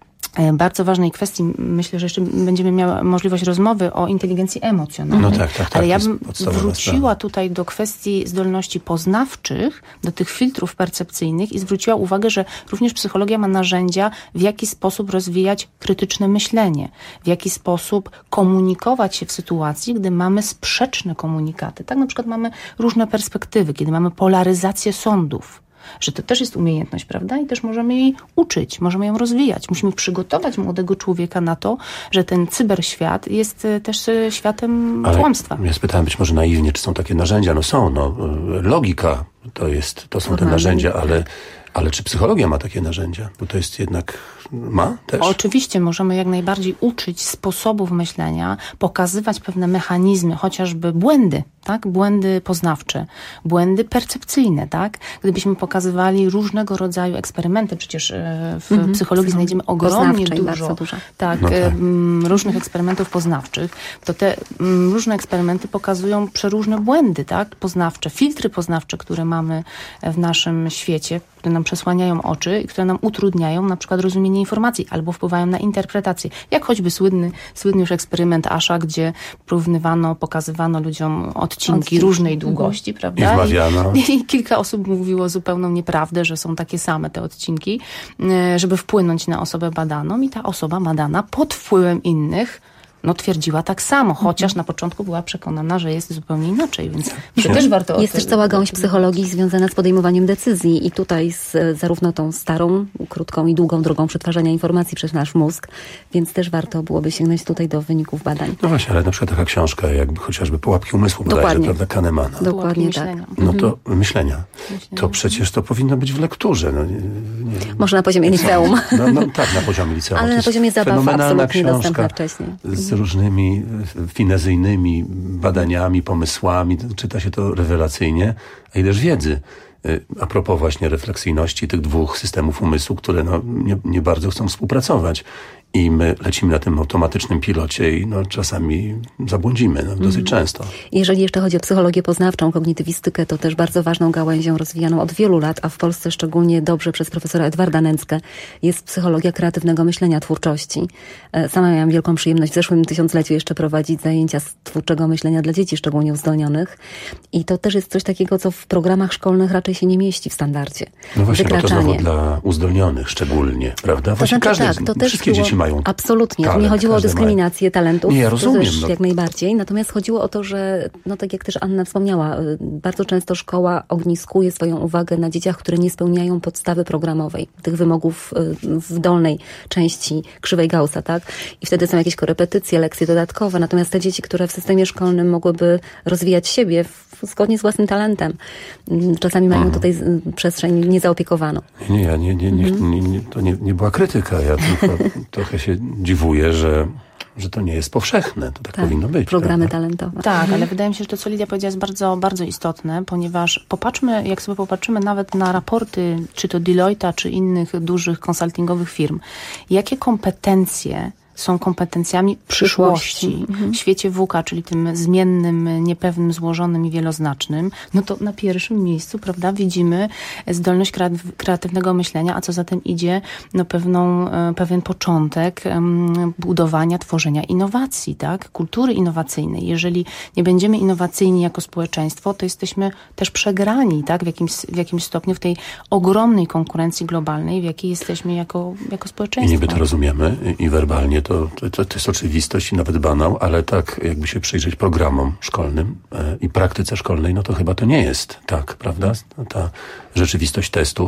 Speaker 19: bardzo ważnej kwestii. Myślę, że jeszcze będziemy miały możliwość rozmowy o inteligencji emocjonalnej.
Speaker 17: No tak, tak, tak.
Speaker 19: Ale ja bym wróciła sprawa. tutaj do kwestii zdolności poznawczych, do tych filtrów percepcyjnych i zwróciła uwagę, że również psychologia ma narzędzia, w jaki sposób rozwijać krytyczne myślenie, w jaki sposób komunikować się w sytuacji, gdy mamy sprzeczne komunikaty. Tak na przykład mamy różne perspektywy, kiedy mamy polaryzację sądów. Że to też jest umiejętność, prawda? I też możemy jej uczyć, możemy ją rozwijać. Musimy przygotować młodego człowieka na to, że ten cyberświat jest też światem
Speaker 17: Ale
Speaker 19: kłamstwa.
Speaker 17: Ja spytałem być może naiwnie, czy są takie narzędzia. No są, no. Logika to jest, to są te narzędzia, ale, ale czy psychologia ma takie narzędzia? Bo to jest jednak... Ma też?
Speaker 19: Oczywiście możemy jak najbardziej uczyć sposobów myślenia, pokazywać pewne mechanizmy, chociażby błędy, tak? Błędy poznawcze, błędy percepcyjne, tak? Gdybyśmy pokazywali różnego rodzaju eksperymenty, przecież w mm-hmm. psychologii znajdziemy ogromnie dużo, dużo. Tak, no tak. M, różnych eksperymentów poznawczych, to te m, różne eksperymenty pokazują przeróżne błędy, tak? Poznawcze, filtry poznawcze, które mamy w naszym świecie, które nam przesłaniają oczy i które nam utrudniają na przykład rozumienie informacji albo wpływają na interpretację. Jak choćby słynny, słynny już eksperyment Asha, gdzie porównywano, pokazywano ludziom odcinki, odcinki. różnej długości, mhm. prawda?
Speaker 17: I wmawiano.
Speaker 19: I, I kilka osób mówiło zupełną nieprawdę, że są takie same te odcinki, żeby wpłynąć na osobę badaną i ta osoba badana pod wpływem innych no twierdziła tak samo, chociaż na początku była przekonana, że jest zupełnie inaczej, więc to też warto...
Speaker 18: Jest też cała gałąź psychologii związana z podejmowaniem decyzji i tutaj z zarówno tą starą, krótką i długą drogą przetwarzania informacji przez nasz mózg, więc też warto byłoby sięgnąć tutaj do wyników badań.
Speaker 17: No właśnie, ale na przykład taka książka, jakby chociażby Pułapki umysłu bodajże, prawda, Kahnemana.
Speaker 18: Dokładnie tak.
Speaker 17: No to myślenia. myślenia. To przecież to powinno być w lekturze. No, nie, nie,
Speaker 18: Może na poziomie liceum.
Speaker 17: No, no tak, na poziomie liceum.
Speaker 18: Ale na poziomie zabaw absolutnie dostępna wcześniej.
Speaker 17: Z różnymi finezyjnymi badaniami, pomysłami. Czyta się to rewelacyjnie. A ileż wiedzy. A propos właśnie refleksyjności tych dwóch systemów umysłu, które no, nie, nie bardzo chcą współpracować. I my lecimy na tym automatycznym pilocie i no, czasami zabłądzimy, no, dosyć mm. często.
Speaker 18: Jeżeli jeszcze chodzi o psychologię poznawczą, kognitywistykę, to też bardzo ważną gałęzią rozwijaną od wielu lat, a w Polsce szczególnie dobrze przez profesora Edwarda Nęckę, jest psychologia kreatywnego myślenia, twórczości. Sama miałam wielką przyjemność w zeszłym tysiącleciu jeszcze prowadzić zajęcia z twórczego myślenia dla dzieci, szczególnie uzdolnionych. I to też jest coś takiego, co w programach szkolnych raczej się nie mieści w standardzie.
Speaker 17: No właśnie, bo to znowu dla uzdolnionych szczególnie, prawda? Właśnie
Speaker 18: to znaczy,
Speaker 17: każdy,
Speaker 18: tak, to też
Speaker 17: wszystkie
Speaker 18: było...
Speaker 17: dzieci mają
Speaker 18: Absolutnie.
Speaker 17: talent,
Speaker 18: nie chodziło o dyskryminację
Speaker 17: ma...
Speaker 18: talentów.
Speaker 17: Nie, ja rozumiem.
Speaker 18: Też
Speaker 17: no.
Speaker 18: jak najbardziej. Natomiast chodziło o to, że, no tak jak też Anna wspomniała, bardzo często szkoła ogniskuje swoją uwagę na dzieciach, które nie spełniają podstawy programowej, tych wymogów w dolnej części krzywej Gaussa, tak? I wtedy są jakieś korepetycje, lekcje dodatkowe. Natomiast te dzieci, które w systemie szkolnym mogłyby rozwijać siebie w, zgodnie z własnym talentem, czasami mają mhm. tutaj przestrzeń niezaopiekowaną.
Speaker 17: Nie, ja nie, nie, nie, mhm. nie, nie, to nie, nie była krytyka. Ja tylko trochę się dziwuję, że że to nie jest powszechne. To tak, tak powinno być.
Speaker 18: Programy
Speaker 17: prawda?
Speaker 18: talentowe.
Speaker 19: Tak, mhm. ale wydaje mi się, że to, co Lidia powiedziała, jest bardzo, bardzo istotne, ponieważ popatrzmy, jak sobie popatrzymy nawet na raporty, czy to Deloitte'a, czy innych dużych konsultingowych firm, jakie kompetencje są kompetencjami przyszłości. przyszłości. Mhm. W świecie W U K, czyli tym zmiennym, niepewnym, złożonym i wieloznacznym, no to na pierwszym miejscu, prawda, widzimy zdolność kreatywnego myślenia, a co za tym idzie, no pewną, pewien początek um, budowania, tworzenia innowacji, tak, kultury innowacyjnej. Jeżeli nie będziemy innowacyjni jako społeczeństwo, to jesteśmy też przegrani, tak, w jakimś, w jakimś stopniu w tej ogromnej konkurencji globalnej, w jakiej jesteśmy jako, jako społeczeństwo.
Speaker 17: I niby to rozumiemy i werbalnie to To, to, to jest oczywistość i nawet banał, ale tak jakby się przyjrzeć programom szkolnym e, i praktyce szkolnej, no to chyba to nie jest tak, prawda? Ta rzeczywistość testów.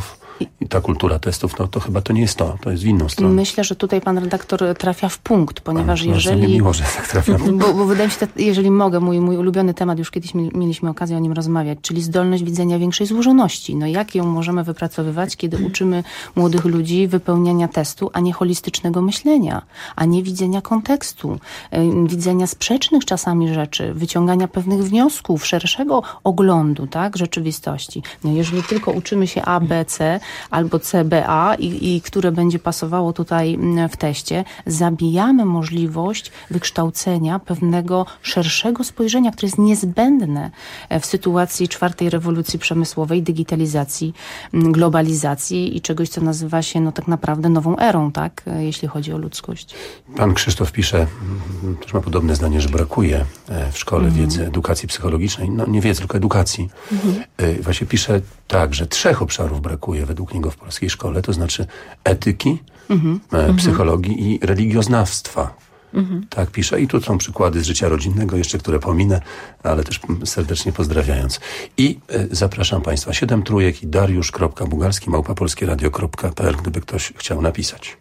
Speaker 17: i ta kultura testów, no to chyba to nie jest to, to jest w inną stronę.
Speaker 19: Myślę, że tutaj pan redaktor trafia w punkt, ponieważ
Speaker 17: A, no,
Speaker 19: jeżeli...
Speaker 17: Nie miło, że tak trafia.
Speaker 19: Bo, bo wydaje mi się, jeżeli mogę, mój, mój ulubiony temat, już kiedyś mieliśmy okazję o nim rozmawiać, czyli zdolność widzenia większej złożoności. No jak ją możemy wypracowywać, kiedy uczymy młodych ludzi wypełniania testu, a nie holistycznego myślenia, a nie widzenia kontekstu, yy, widzenia sprzecznych czasami rzeczy, wyciągania pewnych wniosków, szerszego oglądu, tak, rzeczywistości. No jeżeli tylko uczymy się A, B, C albo C, B, A i, i które będzie pasowało tutaj w teście, zabijamy możliwość wykształcenia pewnego szerszego spojrzenia, które jest niezbędne w sytuacji czwartej rewolucji przemysłowej, digitalizacji, globalizacji i czegoś, co nazywa się no tak naprawdę nową erą, tak, jeśli chodzi o ludzkość.
Speaker 17: Pan Krzysztof pisze, też ma podobne zdanie, że brakuje w szkole mhm. wiedzy, edukacji psychologicznej, no nie wiedzy, tylko edukacji. Mhm. Właśnie pisze tak, że trzech obszarów brakuje według niego w polskiej szkole, to znaczy etyki, mhm. psychologii i religioznawstwa. Mhm. Tak pisze. I tu są przykłady z życia rodzinnego, jeszcze które pominę, ale też serdecznie pozdrawiając. I y, zapraszam Państwa, siedem trójek i dariusz kropka bugalski małpa polskieradio kropka p l, gdyby ktoś chciał napisać.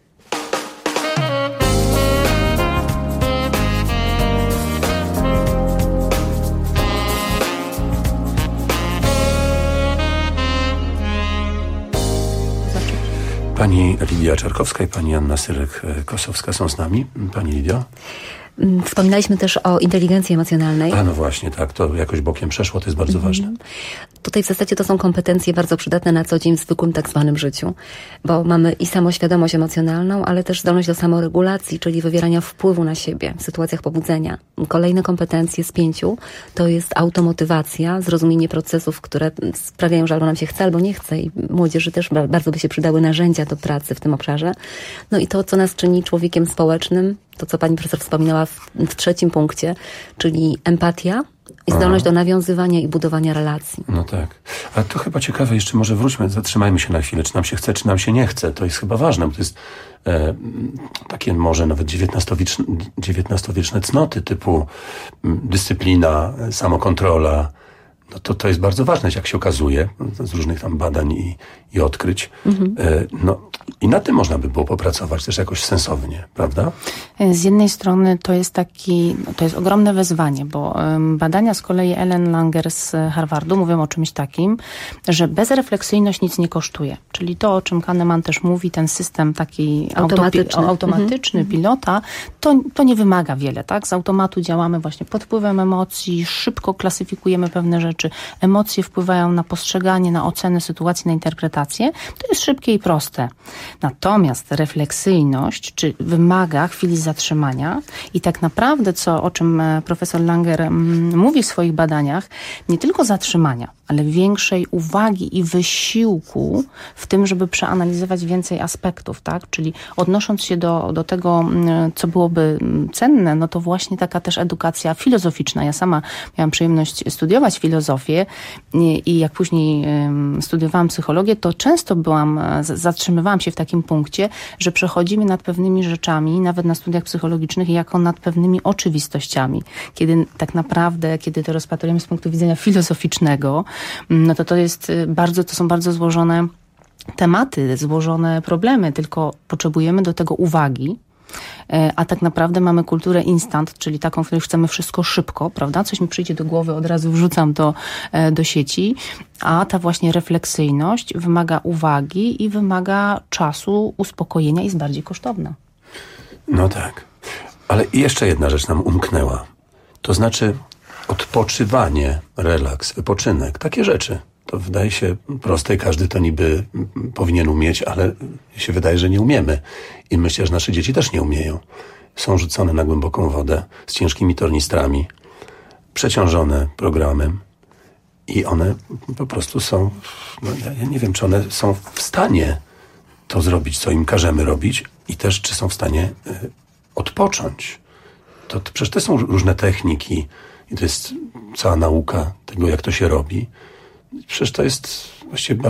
Speaker 17: Pani Lidia Czarkowska i pani Anna Syrek-Kosowska są z nami. Pani Lidio?
Speaker 18: Wspominaliśmy też o inteligencji emocjonalnej.
Speaker 17: A no właśnie, tak, to jakoś bokiem przeszło, to jest bardzo mhm. ważne.
Speaker 18: Tutaj w zasadzie to są kompetencje bardzo przydatne na co dzień w zwykłym tak zwanym życiu, bo mamy i samoświadomość emocjonalną, ale też zdolność do samoregulacji, czyli wywierania wpływu na siebie w sytuacjach pobudzenia. Kolejne kompetencje z pięciu to jest automotywacja, zrozumienie procesów, które sprawiają, że albo nam się chce, albo nie chce i młodzieży też bardzo by się przydały narzędzia do pracy w tym obszarze. No i to, co nas czyni człowiekiem społecznym, to co pani profesor wspominała w, w trzecim punkcie, czyli empatia i zdolność Aha. do nawiązywania i budowania relacji.
Speaker 17: No tak. Ale to chyba ciekawe, jeszcze może wróćmy, zatrzymajmy się na chwilę, czy nam się chce, czy nam się nie chce. To jest chyba ważne, bo to jest e, takie może nawet dziewiętnastowieczne, dziewiętnastowieczne cnoty typu m, dyscyplina, samokontrola. No to, to jest bardzo ważne, jak się okazuje, z różnych tam badań i, i odkryć. Mhm. E, no i na tym można by było popracować też jakoś sensownie, prawda?
Speaker 19: Z jednej strony to jest taki, to jest ogromne wyzwanie, bo um, badania z kolei Ellen Langer z Harvardu mówią o czymś takim, że bezrefleksyjność nic nie kosztuje. Czyli to, o czym Kahneman też mówi, ten system taki automatyczny, autopi- automatyczny mhm. pilota, to, to nie wymaga wiele, tak? Z automatu działamy właśnie pod wpływem emocji, szybko klasyfikujemy pewne rzeczy, emocje wpływają na postrzeganie, na ocenę sytuacji, na interpretację. To jest szybkie i proste. Natomiast refleksyjność czy wymaga chwili zatrzymania i tak naprawdę, co, o czym profesor Langer m, mówi w swoich badaniach, nie tylko zatrzymania, ale większej uwagi i wysiłku w tym, żeby przeanalizować więcej aspektów, tak? Czyli odnosząc się do, do tego, co byłoby cenne, no to właśnie taka też edukacja filozoficzna. Ja sama miałam przyjemność studiować filozofię i, i jak później um, studiowałam psychologię, to często byłam, zatrzymywałam się w takim punkcie, że przechodzimy nad pewnymi rzeczami, nawet na studiach psychologicznych, jako nad pewnymi oczywistościami. Kiedy tak naprawdę, kiedy to rozpatrujemy z punktu widzenia filozoficznego, no to to jest bardzo, to są bardzo złożone tematy, złożone problemy, tylko potrzebujemy do tego uwagi, a tak naprawdę mamy kulturę instant, czyli taką, w której chcemy wszystko szybko, prawda? Coś mi przyjdzie do głowy, od razu wrzucam to do sieci, a ta właśnie refleksyjność wymaga uwagi i wymaga czasu, uspokojenia i jest bardziej kosztowna.
Speaker 17: No tak. Ale jeszcze jedna rzecz nam umknęła. To znaczy odpoczywanie, relaks, wypoczynek, takie rzeczy. To wydaje się proste, każdy to niby powinien umieć, ale się wydaje, że nie umiemy. I myślę, że nasze dzieci też nie umieją. Są rzucone na głęboką wodę z ciężkimi tornistrami, przeciążone programem i one po prostu są, no ja, ja nie wiem, czy one są w stanie to zrobić, co im każemy robić i też, czy są w stanie y, odpocząć. To, to przecież to są różne techniki i to jest cała nauka tego, jak to się robi. Przecież to jest właściwie bardzo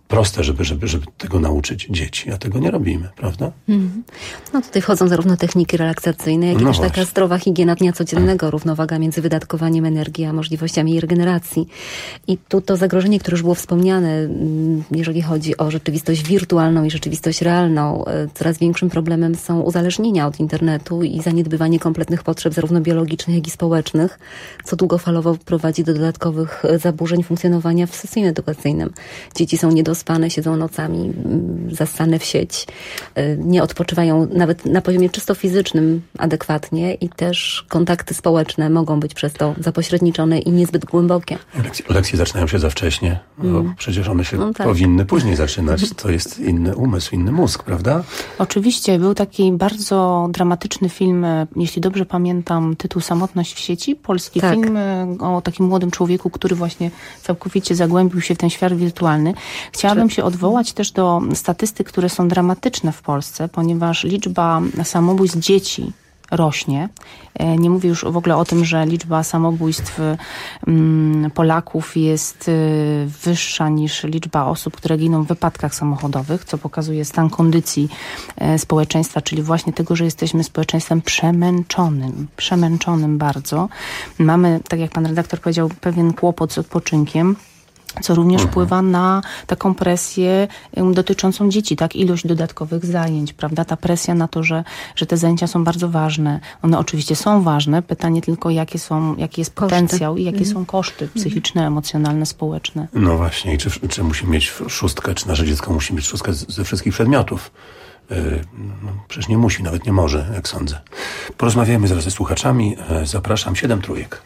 Speaker 17: proste, żeby, żeby, żeby tego nauczyć dzieci, a tego nie robimy, prawda?
Speaker 18: Mm. No tutaj wchodzą zarówno techniki relaksacyjne, jak i
Speaker 17: No
Speaker 18: też
Speaker 17: właśnie.
Speaker 18: taka zdrowa higiena dnia codziennego, równowaga między wydatkowaniem energii a możliwościami jej regeneracji. I tu to zagrożenie, które już było wspomniane, mm, jeżeli chodzi o rzeczywistość wirtualną i rzeczywistość realną, e, coraz większym problemem są uzależnienia od internetu i zaniedbywanie kompletnych potrzeb zarówno biologicznych, jak i społecznych, co długofalowo prowadzi do dodatkowych e, zaburzeń funkcjonowania w systemie edukacyjnym. Dzieci są niedospane, siedzą nocami mm, zassane w sieć, e, nie odpoczywają nawet na poziomie czysto fizycznym adekwatnie i też kontakty społeczne mogą być przez to zapośredniczone i niezbyt głębokie.
Speaker 17: Lekcje, lekcje zaczynają się za wcześnie, bo
Speaker 18: Mm.
Speaker 17: przecież one się
Speaker 19: No tak.
Speaker 17: powinny później zaczynać. To jest inny umysł, inny mózg, prawda?
Speaker 19: Oczywiście, był taki bardzo dramatyczny film, e, jeśli dobrze pamiętam, tytuł Samotność w sieci. Polski
Speaker 18: Tak.
Speaker 19: film e, o takim młodym człowieku, który właśnie całkowicie zagłębił się w ten świat wirtualny. Chciałabym się odwołać też do statystyk, które są dramatyczne w Polsce, ponieważ liczba samobójstw dzieci rośnie. E, Nie mówię już w ogóle o tym, że liczba samobójstw mm, Polaków jest y, wyższa niż liczba osób, które giną w wypadkach samochodowych, co pokazuje stan kondycji e, społeczeństwa, czyli właśnie tego, że jesteśmy społeczeństwem przemęczonym, przemęczonym bardzo. Mamy, tak jak pan redaktor powiedział, pewien kłopot z odpoczynkiem, co również wpływa na taką presję em, dotyczącą dzieci, tak? Ilość dodatkowych zajęć, prawda? Ta presja na to, że, że te zajęcia są bardzo ważne. One oczywiście są ważne. Pytanie tylko, jakie są, jaki jest
Speaker 18: Koszty.
Speaker 19: potencjał i jakie
Speaker 18: Mhm.
Speaker 19: są koszty psychiczne, emocjonalne, społeczne.
Speaker 17: No właśnie, i czy, czy musimy mieć szóstkę, czy nasze dziecko musi mieć szóstkę z- ze wszystkich przedmiotów? Yy, no, przecież nie musi, nawet nie może, jak sądzę. Porozmawiajmy zaraz ze słuchaczami. Yy, Zapraszam, siedem trójek.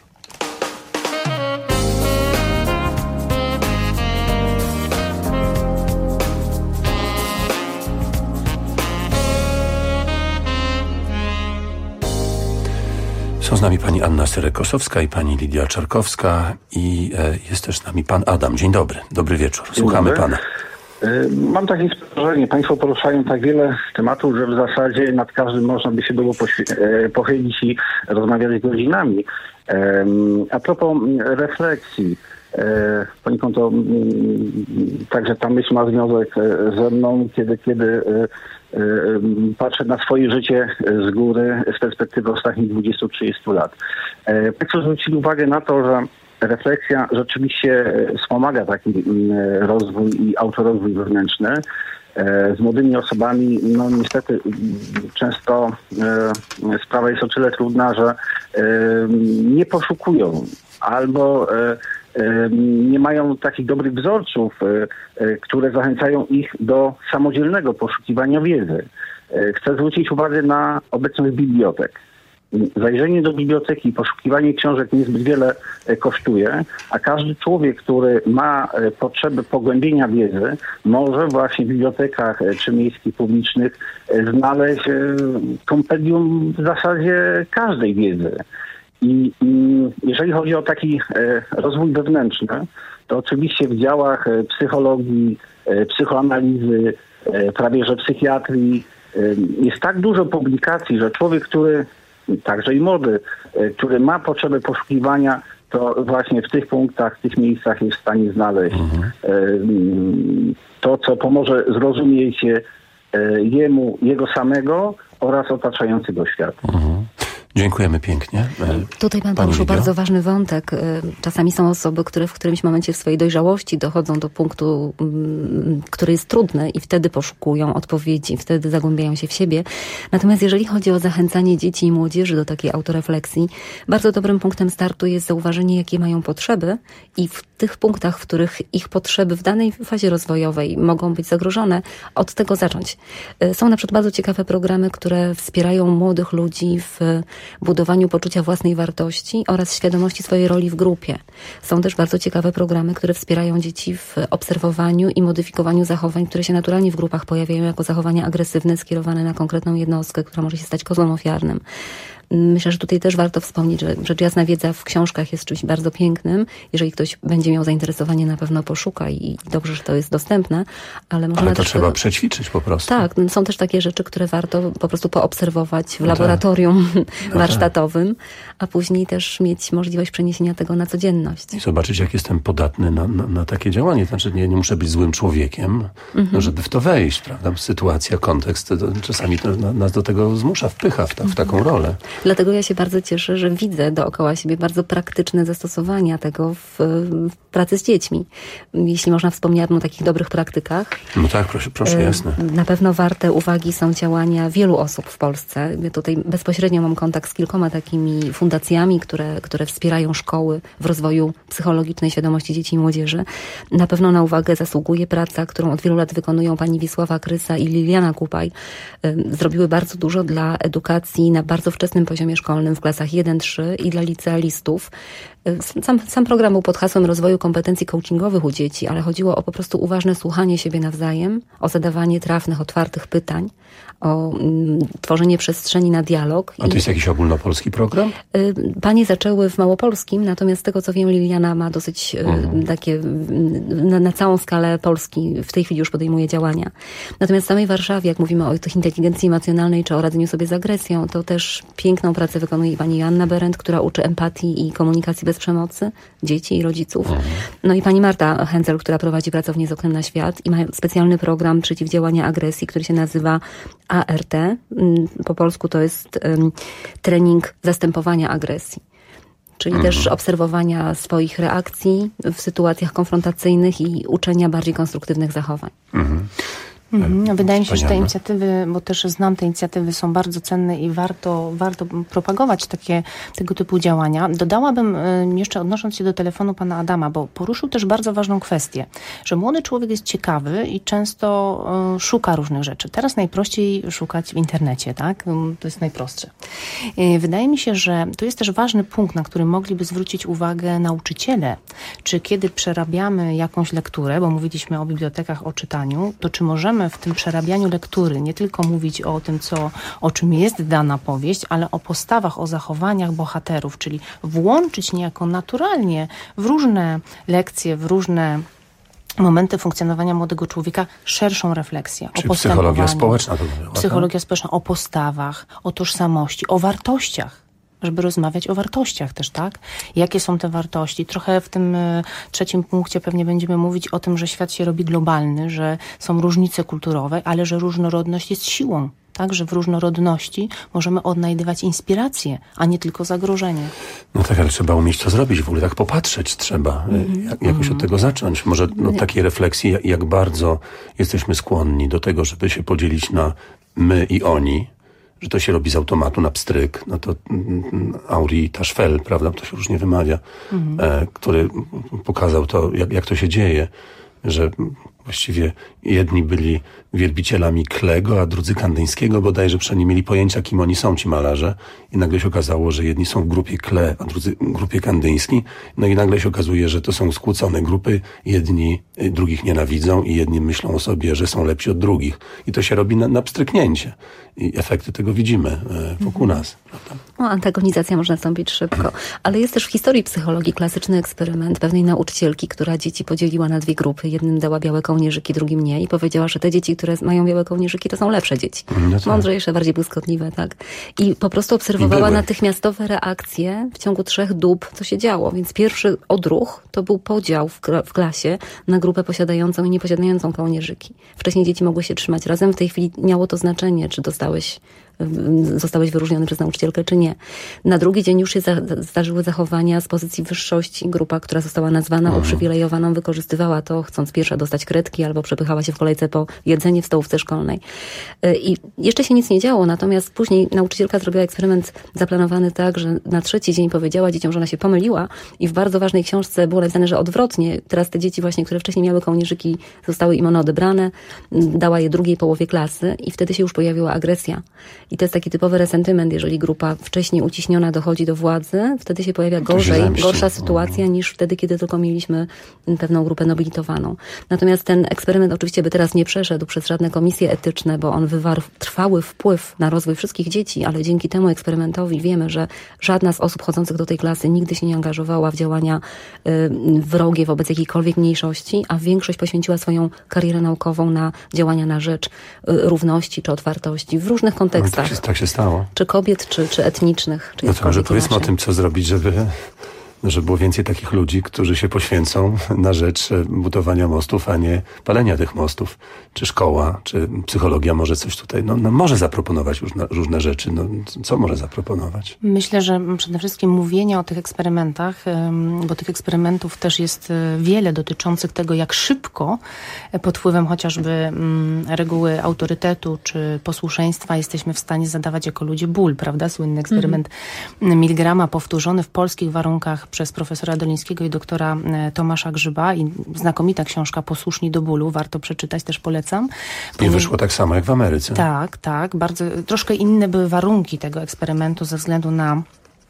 Speaker 17: Są z nami pani Anna Syrek-Kosowska i pani Lidia Czarkowska i e, jest też z nami pan Adam. Dzień dobry, dobry wieczór. Słuchamy
Speaker 21: dobry.
Speaker 17: pana.
Speaker 21: Y, Mam takie spostrzeżenie. Państwo poruszają tak wiele tematów, że w zasadzie nad każdym można by się było poświ- e, pochylić i rozmawiać godzinami. Em, A propos mm, refleksji, e, poniekąd to mm, także ta myśl ma związek e, ze mną, kiedy, kiedy e, e, patrzę na swoje życie z góry z perspektywy ostatnich dwudziestu trzydziestu lat. E, Państwo zwrócili uwagę na to, że refleksja rzeczywiście e, wspomaga taki mm, rozwój i autorozwój wewnętrzny. E, Z młodymi osobami, no niestety mm, często e, sprawa jest o tyle trudna, że e, nie poszukują albo e, e, nie mają takich dobrych wzorców, e, e, które zachęcają ich do samodzielnego poszukiwania wiedzy. E, Chcę zwrócić uwagę na obecność bibliotek. Zajrzenie do biblioteki i poszukiwanie książek niezbyt wiele e, kosztuje, a każdy człowiek, który ma e, potrzeby pogłębienia wiedzy, może właśnie w bibliotekach e, czy miejskich, publicznych e, znaleźć e, kompendium w zasadzie każdej wiedzy. I mm, jeżeli chodzi o taki e, rozwój wewnętrzny, to oczywiście w działach e, psychologii, e, psychoanalizy, e, prawie że psychiatrii e, jest tak dużo publikacji, że człowiek, który także i młody, e, który ma potrzebę poszukiwania, to właśnie w tych punktach, w tych miejscach jest w stanie znaleźć e, mm, to, co pomoże zrozumieć e, jemu, jego samego oraz otaczający go świat.
Speaker 17: Dziękujemy pięknie.
Speaker 18: Tutaj pan
Speaker 17: Pani
Speaker 18: poruszył
Speaker 17: Lidio?
Speaker 18: bardzo ważny wątek. Y, Czasami są osoby, które w którymś momencie w swojej dojrzałości dochodzą do punktu, mm, który jest trudny i wtedy poszukują odpowiedzi, wtedy zagłębiają się w siebie. Natomiast jeżeli chodzi o zachęcanie dzieci i młodzieży do takiej autorefleksji, bardzo dobrym punktem startu jest zauważenie, jakie mają potrzeby i w tych punktach, w których ich potrzeby w danej fazie rozwojowej mogą być zagrożone, od tego zacząć. Y, Są na przykład bardzo ciekawe programy, które wspierają młodych ludzi w budowaniu poczucia własnej wartości oraz świadomości swojej roli w grupie. Są też bardzo ciekawe programy, które wspierają dzieci w obserwowaniu i modyfikowaniu zachowań, które się naturalnie w grupach pojawiają jako zachowania agresywne, skierowane na konkretną jednostkę, która może się stać kozłem ofiarnym. Myślę, że tutaj też warto wspomnieć, że rzecz jasna wiedza w książkach jest czymś bardzo pięknym. Jeżeli ktoś będzie miał zainteresowanie, na pewno poszuka i dobrze, że to jest dostępne, ale można
Speaker 17: Ale to
Speaker 18: też
Speaker 17: trzeba przećwiczyć po prostu.
Speaker 18: Tak, są też takie rzeczy, które warto po prostu poobserwować w
Speaker 17: No
Speaker 18: laboratorium
Speaker 17: tak.
Speaker 18: warsztatowym, a później też mieć możliwość przeniesienia tego na codzienność.
Speaker 17: I zobaczyć, jak jestem podatny na, na, na takie działanie. Znaczy nie, nie muszę być złym człowiekiem,
Speaker 18: Mhm.
Speaker 17: no, żeby w to wejść, prawda? Sytuacja, kontekst, to, czasami to nas do tego zmusza, wpycha w, ta, w taką rolę.
Speaker 18: Dlatego ja się bardzo cieszę, że widzę dookoła siebie bardzo praktyczne zastosowania tego w, w pracy z dziećmi. Jeśli można wspomnieć o takich dobrych praktykach.
Speaker 17: No tak, proszę, proszę, jasne.
Speaker 18: Na pewno warte uwagi są działania wielu osób w Polsce. Ja tutaj bezpośrednio mam kontakt z kilkoma takimi fundacjami, które, które wspierają szkoły w rozwoju psychologicznej świadomości dzieci i młodzieży. Na pewno na uwagę zasługuje praca, którą od wielu lat wykonują pani Wiesława Krysa i Liliana Kupaj. Zrobiły bardzo dużo dla edukacji na bardzo wczesnym poziomie szkolnym w klasach jeden trzy i dla licealistów. Sam, sam program był pod hasłem rozwoju kompetencji coachingowych u dzieci, ale chodziło o po prostu uważne słuchanie siebie nawzajem, o zadawanie trafnych, otwartych pytań, o mm, tworzenie przestrzeni na dialog.
Speaker 17: A to jest jakiś ogólnopolski program?
Speaker 18: Y, Panie zaczęły w Małopolskim, natomiast z tego co wiem, Liliana ma dosyć y,
Speaker 17: Mhm.
Speaker 18: takie y, na, na całą skalę Polski w tej chwili już podejmuje działania. Natomiast w samej Warszawie, jak mówimy o tych inteligencji emocjonalnej czy o radzeniu sobie z agresją, to też piękną pracę wykonuje pani Joanna Berendt, która uczy empatii i komunikacji bez przemocy dzieci i rodziców.
Speaker 17: Mhm.
Speaker 18: No i pani Marta Hędzel, która prowadzi pracownię z oknem na świat i ma specjalny program przeciwdziałania agresji, który się nazywa A R T. Po polsku to jest um, trening zastępowania agresji. Czyli
Speaker 17: Mhm.
Speaker 18: też obserwowania swoich reakcji w sytuacjach konfrontacyjnych i uczenia bardziej konstruktywnych zachowań.
Speaker 17: Mhm.
Speaker 19: Mhm. Wydaje mi się, że te
Speaker 17: Wspaniale.
Speaker 19: inicjatywy, bo też znam te inicjatywy, są bardzo cenne i warto, warto propagować takie, tego typu działania. Dodałabym y, jeszcze odnosząc się do telefonu pana Adama, bo poruszył też bardzo ważną kwestię, że młody człowiek jest ciekawy i często y, szuka różnych rzeczy. Teraz najprościej szukać w internecie, tak? Y, to jest najprostsze. Y, wydaje mi się, że to jest też ważny punkt, na który mogliby zwrócić uwagę nauczyciele. Czy kiedy przerabiamy jakąś lekturę, bo mówiliśmy o bibliotekach, o czytaniu, to czy możemy w tym przerabianiu lektury nie tylko mówić o tym, co, o czym jest dana powieść, ale o postawach, o zachowaniach bohaterów, czyli włączyć niejako naturalnie w różne lekcje, w różne momenty funkcjonowania młodego człowieka szerszą refleksję.
Speaker 17: Czyli
Speaker 19: o postępowaniu.
Speaker 17: psychologia społeczna to mówiła,
Speaker 19: Psychologia
Speaker 17: tak?
Speaker 19: społeczna, o postawach, o tożsamości, o wartościach. Żeby rozmawiać o wartościach też, tak? Jakie są te wartości? Trochę w tym y, trzecim punkcie pewnie będziemy mówić o tym, że świat się robi globalny, że są różnice kulturowe, ale że różnorodność jest siłą. Tak, że w różnorodności możemy odnajdywać inspiracje, a nie tylko zagrożenie.
Speaker 17: No tak, ale trzeba umieć to zrobić, w ogóle tak popatrzeć trzeba,
Speaker 19: Mhm.
Speaker 17: jak, jakoś od tego zacząć. Może no, takiej refleksji, jak, jak bardzo jesteśmy skłonni do tego, żeby się podzielić na my i oni, że to się robi z automatu na pstryk, no to mm, Henri Tachfel, prawda, to się różnie wymawia,
Speaker 19: Mhm.
Speaker 17: e, który pokazał to, jak, jak to się dzieje, że właściwie jedni byli wielbicielami Klego, a drudzy Kandyńskiego, bodajże przynajmniej mieli pojęcia, kim oni są, ci malarze. I nagle się okazało, że jedni są w grupie Kle, a drudzy w grupie Kandyński. No i nagle się okazuje, że to są skłócone grupy. Jedni y, drugich nienawidzą i jedni myślą o sobie, że są lepsi od drugich. I to się robi na, na pstryknięcie. I efekty tego widzimy y, wokół nas. Prawda?
Speaker 18: No, antagonizacja może nastąpić szybko. Ale jest też w historii psychologii klasyczny eksperyment pewnej nauczycielki, która dzieci podzieliła na dwie grupy. Jednym dała białe kołnierzyki, drugim nie. I powiedziała, że te dzieci, które mają białe kołnierzyki, to są lepsze dzieci.
Speaker 17: No tak.
Speaker 18: Mądrzejsze, bardziej błyskotliwe, tak. I po prostu obserwowała
Speaker 17: były.
Speaker 18: natychmiastowe reakcje w ciągu trzech dób, co się działo. Więc pierwszy odruch to był podział w, kla- w klasie na grupę posiadającą i nieposiadającą kołnierzyki. Wcześniej dzieci mogły się trzymać razem. W tej chwili miało to znaczenie, czy dostałeś zostałeś wyróżniony przez nauczycielkę, czy nie. Na drugi dzień już się za, zdarzyły zachowania z pozycji wyższości. Grupa, która została nazwana
Speaker 17: Mhm.
Speaker 18: uprzywilejowaną, wykorzystywała to, chcąc pierwsza dostać kredki, albo przepychała się w kolejce po jedzenie w stołówce szkolnej. I jeszcze się nic nie działo, natomiast później nauczycielka zrobiła eksperyment zaplanowany tak, że na trzeci dzień powiedziała dzieciom, że ona się pomyliła i w bardzo ważnej książce było napisane, że odwrotnie. Teraz te dzieci właśnie, które wcześniej miały kołnierzyki, zostały im one odebrane, dała je drugiej połowie klasy i wtedy się już pojawiła agresja. I to jest taki typowy resentyment, jeżeli grupa wcześniej uciśniona dochodzi do władzy, wtedy się pojawia gorzej, gorsza sytuacja niż wtedy, kiedy tylko mieliśmy pewną grupę nobilitowaną. Natomiast ten eksperyment oczywiście by teraz nie przeszedł przez żadne komisje etyczne, bo on wywarł trwały wpływ na rozwój wszystkich dzieci, ale dzięki temu eksperymentowi wiemy, że żadna z osób chodzących do tej klasy nigdy się nie angażowała w działania y, wrogie wobec jakiejkolwiek mniejszości, a większość poświęciła swoją karierę naukową na działania na rzecz y, równości czy otwartości w różnych kontekstach.
Speaker 17: No, tak, się, tak się stało.
Speaker 18: Czy kobiet, czy, czy etnicznych. Czy
Speaker 17: no to może powiedzmy o tym, co zrobić, żeby... żeby było więcej takich ludzi, którzy się poświęcą na rzecz budowania mostów, a nie palenia tych mostów. Czy szkoła, czy psychologia może coś tutaj, no, no może zaproponować różne, różne rzeczy. No, co może zaproponować?
Speaker 19: Myślę, że przede wszystkim mówienie o tych eksperymentach, bo tych eksperymentów też jest wiele dotyczących tego, jak szybko pod wpływem chociażby reguły autorytetu czy posłuszeństwa jesteśmy w stanie zadawać jako ludzie ból, prawda? Słynny eksperyment mhm. Milgrama powtórzony w polskich warunkach przez profesora Dolińskiego i doktora Tomasza Grzyba i znakomita książka Posłuszni do bólu, warto przeczytać, też polecam.
Speaker 17: I wyszło tak samo jak w Ameryce.
Speaker 19: Tak, tak. Bardzo, troszkę inne były warunki tego eksperymentu ze względu na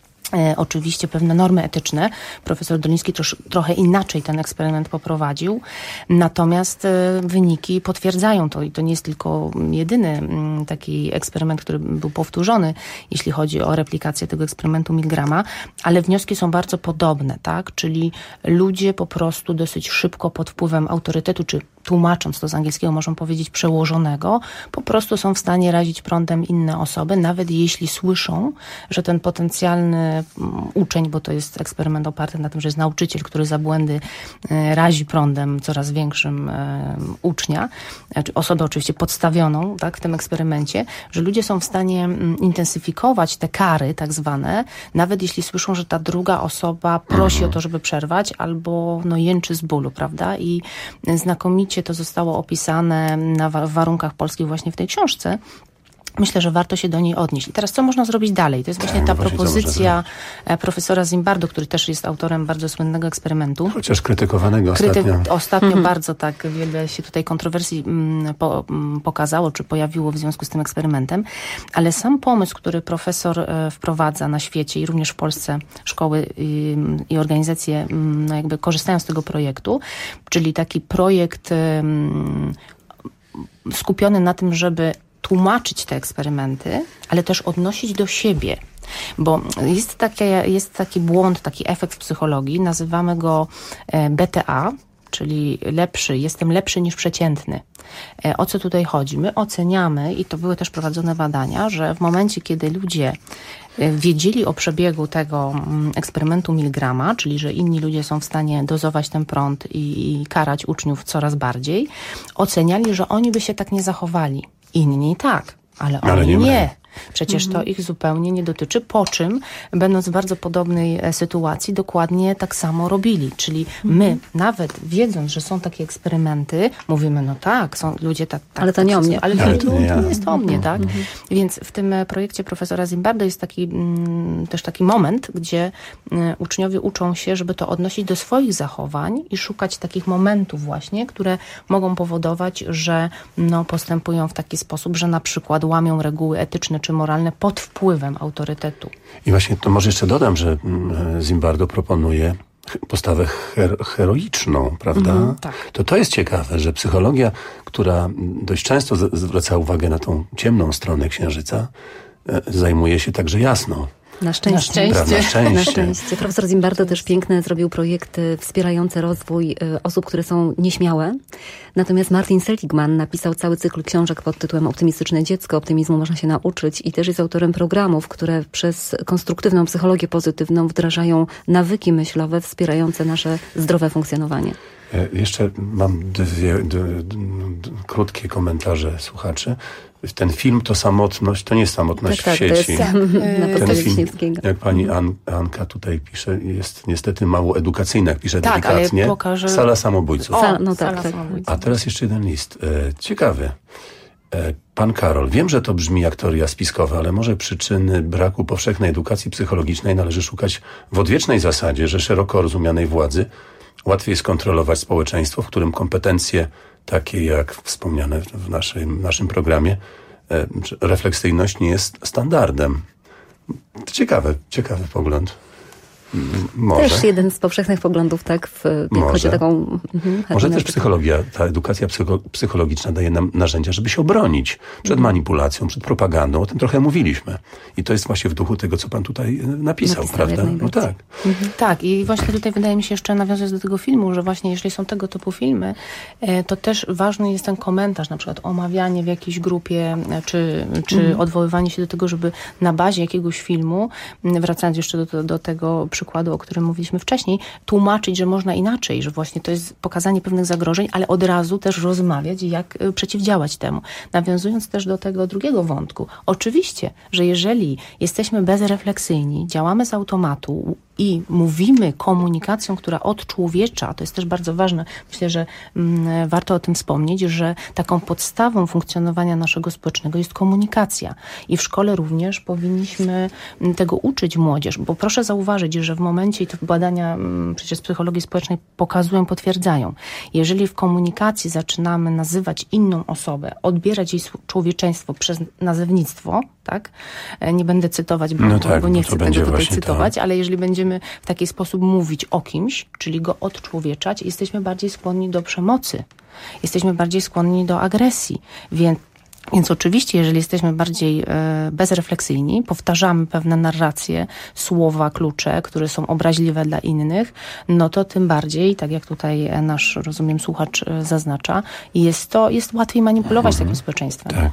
Speaker 19: E, oczywiście pewne normy etyczne. Profesor Doliński trosz, trochę inaczej ten eksperyment poprowadził. Natomiast e, wyniki potwierdzają to i to nie jest tylko jedyny m, taki eksperyment, który był powtórzony, jeśli chodzi o replikację tego eksperymentu Milgrama, ale wnioski są bardzo podobne, tak? Czyli ludzie po prostu dosyć szybko pod wpływem autorytetu, czy tłumacząc to z angielskiego, możemy powiedzieć przełożonego, po prostu są w stanie razić prądem inne osoby, nawet jeśli słyszą, że ten potencjalny uczeń, bo to jest eksperyment oparty na tym, że jest nauczyciel, który za błędy razi prądem coraz większym ucznia, osobę oczywiście podstawioną, tak, w tym eksperymencie, że ludzie są w stanie intensyfikować te kary tak zwane, nawet jeśli słyszą, że ta druga osoba prosi mhm. o to, żeby przerwać, albo no jęczy z bólu, prawda? I znakomicie to zostało opisane na wa- warunkach polskich właśnie w tej książce. Myślę, że warto się do niej odnieść. I teraz co można zrobić dalej? To jest właśnie ta propozycja profesora Zimbardo, który też jest autorem bardzo słynnego eksperymentu.
Speaker 17: Chociaż krytykowanego ostatnio.
Speaker 19: Kryty- ostatnio
Speaker 18: Mhm.
Speaker 19: bardzo tak wiele się tutaj kontrowersji mm, po, mm, pokazało, czy pojawiło w związku z tym eksperymentem. Ale sam pomysł, który profesor e, wprowadza na świecie i również w Polsce szkoły i, i organizacje mm, no jakby korzystają z tego projektu, czyli taki projekt mm, skupiony na tym, żeby tłumaczyć te eksperymenty, ale też odnosić do siebie. Bo jest, takie, jest taki błąd, taki efekt w psychologii, nazywamy go B T A, czyli lepszy, jestem lepszy niż przeciętny. O co tutaj chodzi? My oceniamy, i to były też prowadzone badania, że w momencie, kiedy ludzie wiedzieli o przebiegu tego eksperymentu Milgrama, czyli że inni ludzie są w stanie dozować ten prąd i, i karać uczniów coraz bardziej, oceniali, że oni by się tak nie zachowali. Inni tak, ale oni ale nie. nie. Przecież to ich zupełnie nie dotyczy, po czym, będąc w bardzo podobnej sytuacji, dokładnie tak samo robili. Czyli my, nawet wiedząc, że są takie eksperymenty, mówimy, no tak, są ludzie tak... tak
Speaker 18: ale to nie o mnie.
Speaker 19: Ale, ale to nie, ja. nie jest o mnie, tak?
Speaker 18: Mhm.
Speaker 19: Więc w tym projekcie profesora Zimbardo jest taki mm, też taki moment, gdzie y, uczniowie uczą się, żeby to odnosić do swoich zachowań i szukać takich momentów właśnie, które mogą powodować, że no, postępują w taki sposób, że na przykład łamią reguły etyczne czy moralne pod wpływem autorytetu.
Speaker 17: I właśnie to może jeszcze dodam, że Zimbardo proponuje postawę her- heroiczną, prawda? Mm, tak. To to jest ciekawe, że psychologia, która dość często z- zwraca uwagę na tą ciemną stronę księżyca, e, zajmuje się także jasną.
Speaker 18: Na szczęście.
Speaker 19: Na szczęście.
Speaker 17: Prawda, na szczęście.
Speaker 18: Na szczęście. Profesor Zimbardo też piękne zrobił projekty wspierające rozwój y, osób, które są nieśmiałe. Natomiast Martin Seligman napisał cały cykl książek pod tytułem Optymistyczne dziecko. Optymizmu można się nauczyć i też jest autorem programów, które przez konstruktywną psychologię pozytywną wdrażają nawyki myślowe wspierające nasze zdrowe funkcjonowanie.
Speaker 17: Jeszcze mam dwie, dwie, dwie, krótkie komentarze słuchaczy. Ten film to samotność, to nie jest samotność
Speaker 18: tak,
Speaker 17: w sieci.
Speaker 18: Tak, to jest na
Speaker 17: ten film, jak pani An, Anka tutaj pisze, jest niestety mało edukacyjna, jak pisze
Speaker 19: tak,
Speaker 17: delikatnie.
Speaker 19: Pokażę...
Speaker 17: Sala samobójców.
Speaker 19: O,
Speaker 18: no tak,
Speaker 19: sala
Speaker 18: tak.
Speaker 19: samobójców.
Speaker 17: A teraz jeszcze jeden list. E, ciekawy. E, pan Karol, wiem, że to brzmi jak teoria spiskowa, ale może przyczyny braku powszechnej edukacji psychologicznej należy szukać w odwiecznej zasadzie, że szeroko rozumianej władzy łatwiej skontrolować społeczeństwo, w którym kompetencje takie jak wspomniane w naszym, naszym programie refleksyjność nie jest standardem. To ciekawe, ciekawy pogląd. Może.
Speaker 18: Też jeden z powszechnych poglądów, tak, w, jak chodzi o taką... Mhm,
Speaker 17: Może też psychologia, ta edukacja psycho, psychologiczna daje nam narzędzia, żeby się obronić przed mhm. manipulacją, przed propagandą. O tym trochę mówiliśmy. I to jest właśnie w duchu tego, co pan tutaj napisał, napisał prawda? No tak.
Speaker 19: Mhm. Tak, i właśnie tutaj wydaje mi się jeszcze, nawiązując do tego filmu, że właśnie jeśli są tego typu filmy, to też ważny jest ten komentarz, na przykład omawianie w jakiejś grupie, czy, czy mhm. odwoływanie się do tego, żeby na bazie jakiegoś filmu, wracając jeszcze do, do tego przykładu, o którym mówiliśmy wcześniej, tłumaczyć, że można inaczej, że właśnie to jest pokazanie pewnych zagrożeń, ale od razu też rozmawiać, jak przeciwdziałać temu. Nawiązując też do tego drugiego wątku. Oczywiście, że jeżeli jesteśmy bezrefleksyjni, działamy z automatu i mówimy komunikacją, która odczłowiecza, to jest też bardzo ważne, myślę, że mm, warto o tym wspomnieć, że taką podstawą funkcjonowania naszego społecznego jest komunikacja. I w szkole również powinniśmy tego uczyć młodzież, bo proszę zauważyć, że w momencie, i to badania mm, przecież z psychologii społecznej pokazują, potwierdzają, jeżeli w komunikacji zaczynamy nazywać inną osobę, odbierać jej człowieczeństwo przez nazewnictwo, tak? Nie będę cytować, bo,
Speaker 17: no tak,
Speaker 19: bo nie chcę tego tutaj cytować,
Speaker 17: to.
Speaker 19: ale jeżeli będziemy w taki sposób mówić o kimś, czyli go odczłowieczać, jesteśmy bardziej skłonni do przemocy. Jesteśmy bardziej skłonni do agresji. Więc Więc oczywiście, jeżeli jesteśmy bardziej e, bezrefleksyjni, powtarzamy pewne narracje, słowa, klucze, które są obraźliwe dla innych, no to tym bardziej, tak jak tutaj nasz, rozumiem, słuchacz e, zaznacza, jest to, jest łatwiej manipulować mhm. takim społeczeństwem.
Speaker 17: Tak.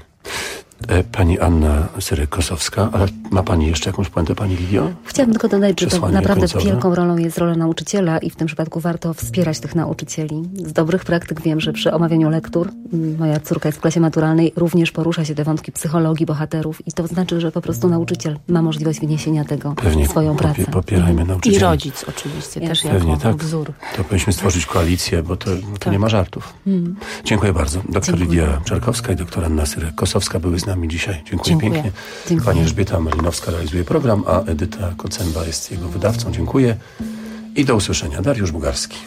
Speaker 17: Pani Anna Syrek-Kosowska, ale ma pani jeszcze jakąś puentę, pani Lidio?
Speaker 18: Chciałabym tylko dodać, że to naprawdę
Speaker 17: końcowe.
Speaker 18: Wielką rolą jest rola nauczyciela i w tym przypadku warto wspierać tych nauczycieli. Z dobrych praktyk wiem, że przy omawianiu lektur, moja córka jest w klasie maturalnej, również porusza się te wątki psychologii bohaterów i to znaczy, że po prostu nauczyciel ma możliwość wniesienia tego
Speaker 17: Pewnie,
Speaker 18: w swoją pracę.
Speaker 17: Popierajmy nauczycieli.
Speaker 19: I rodzic oczywiście
Speaker 18: ja.
Speaker 19: też
Speaker 17: Pewnie,
Speaker 19: jako
Speaker 17: tak.
Speaker 19: wzór.
Speaker 17: To powinniśmy stworzyć koalicję, bo to, to
Speaker 19: tak.
Speaker 17: nie ma żartów.
Speaker 18: Hmm.
Speaker 17: Dziękuję bardzo. Doktor
Speaker 18: Dziękuję.
Speaker 17: Lidia Czarkowska i doktor Anna Syrek-Kosowska były z nami dzisiaj. Dziękuję,
Speaker 19: Dziękuję.
Speaker 17: pięknie.
Speaker 18: Dziękuję.
Speaker 17: Pani Elżbieta Malinowska realizuje program, a Edyta Kocemba jest jego wydawcą. Dziękuję i do usłyszenia. Dariusz Bugarski.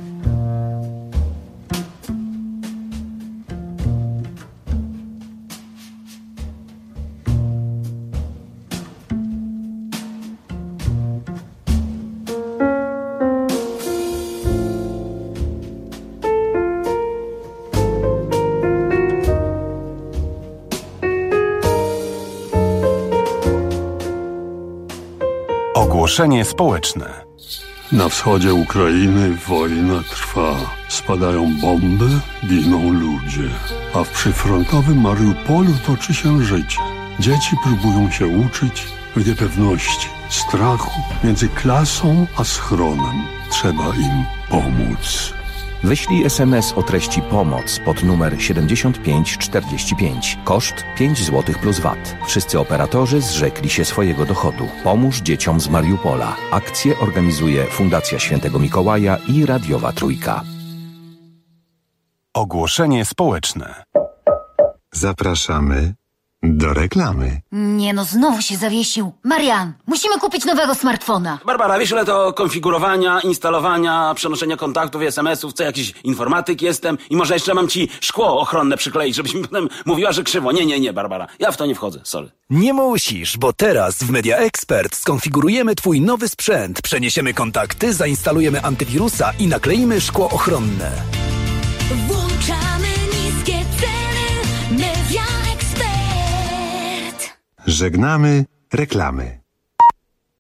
Speaker 2: Ogłoszenie społeczne.
Speaker 1: Na wschodzie Ukrainy wojna trwa. Spadają bomby, giną ludzie. A w przyfrontowym Mariupolu toczy się życie. Dzieci próbują się uczyć w niepewności, strachu między klasą a schronem. Trzeba im pomóc.
Speaker 22: Wyślij es em es o treści pomoc pod numer siedemdziesiąt pięć czterdzieści pięć. Koszt pięć złotych plus V A T. Wszyscy operatorzy zrzekli się swojego dochodu. Pomóż dzieciom z Mariupola. Akcję organizuje Fundacja Świętego Mikołaja i Radiowa Trójka.
Speaker 2: Ogłoszenie społeczne.
Speaker 23: Zapraszamy do reklamy.
Speaker 14: Nie no, znowu się zawiesił. Marian, musimy kupić nowego smartfona.
Speaker 13: Barbara, wiesz ile to konfigurowania, instalowania, przenoszenia kontaktów i es em esów, co jakiś informatyk jestem i może jeszcze mam ci szkło ochronne przykleić, żebyś mi potem mówiła, że krzywo. Nie, nie, nie, Barbara, ja w to nie wchodzę, sorry.
Speaker 15: Nie musisz, bo teraz w Media Expert skonfigurujemy twój nowy sprzęt, przeniesiemy kontakty, zainstalujemy antywirusa i nakleimy szkło ochronne.
Speaker 16: Włączamy niskie ceny. Media Expert.
Speaker 23: Żegnamy reklamy.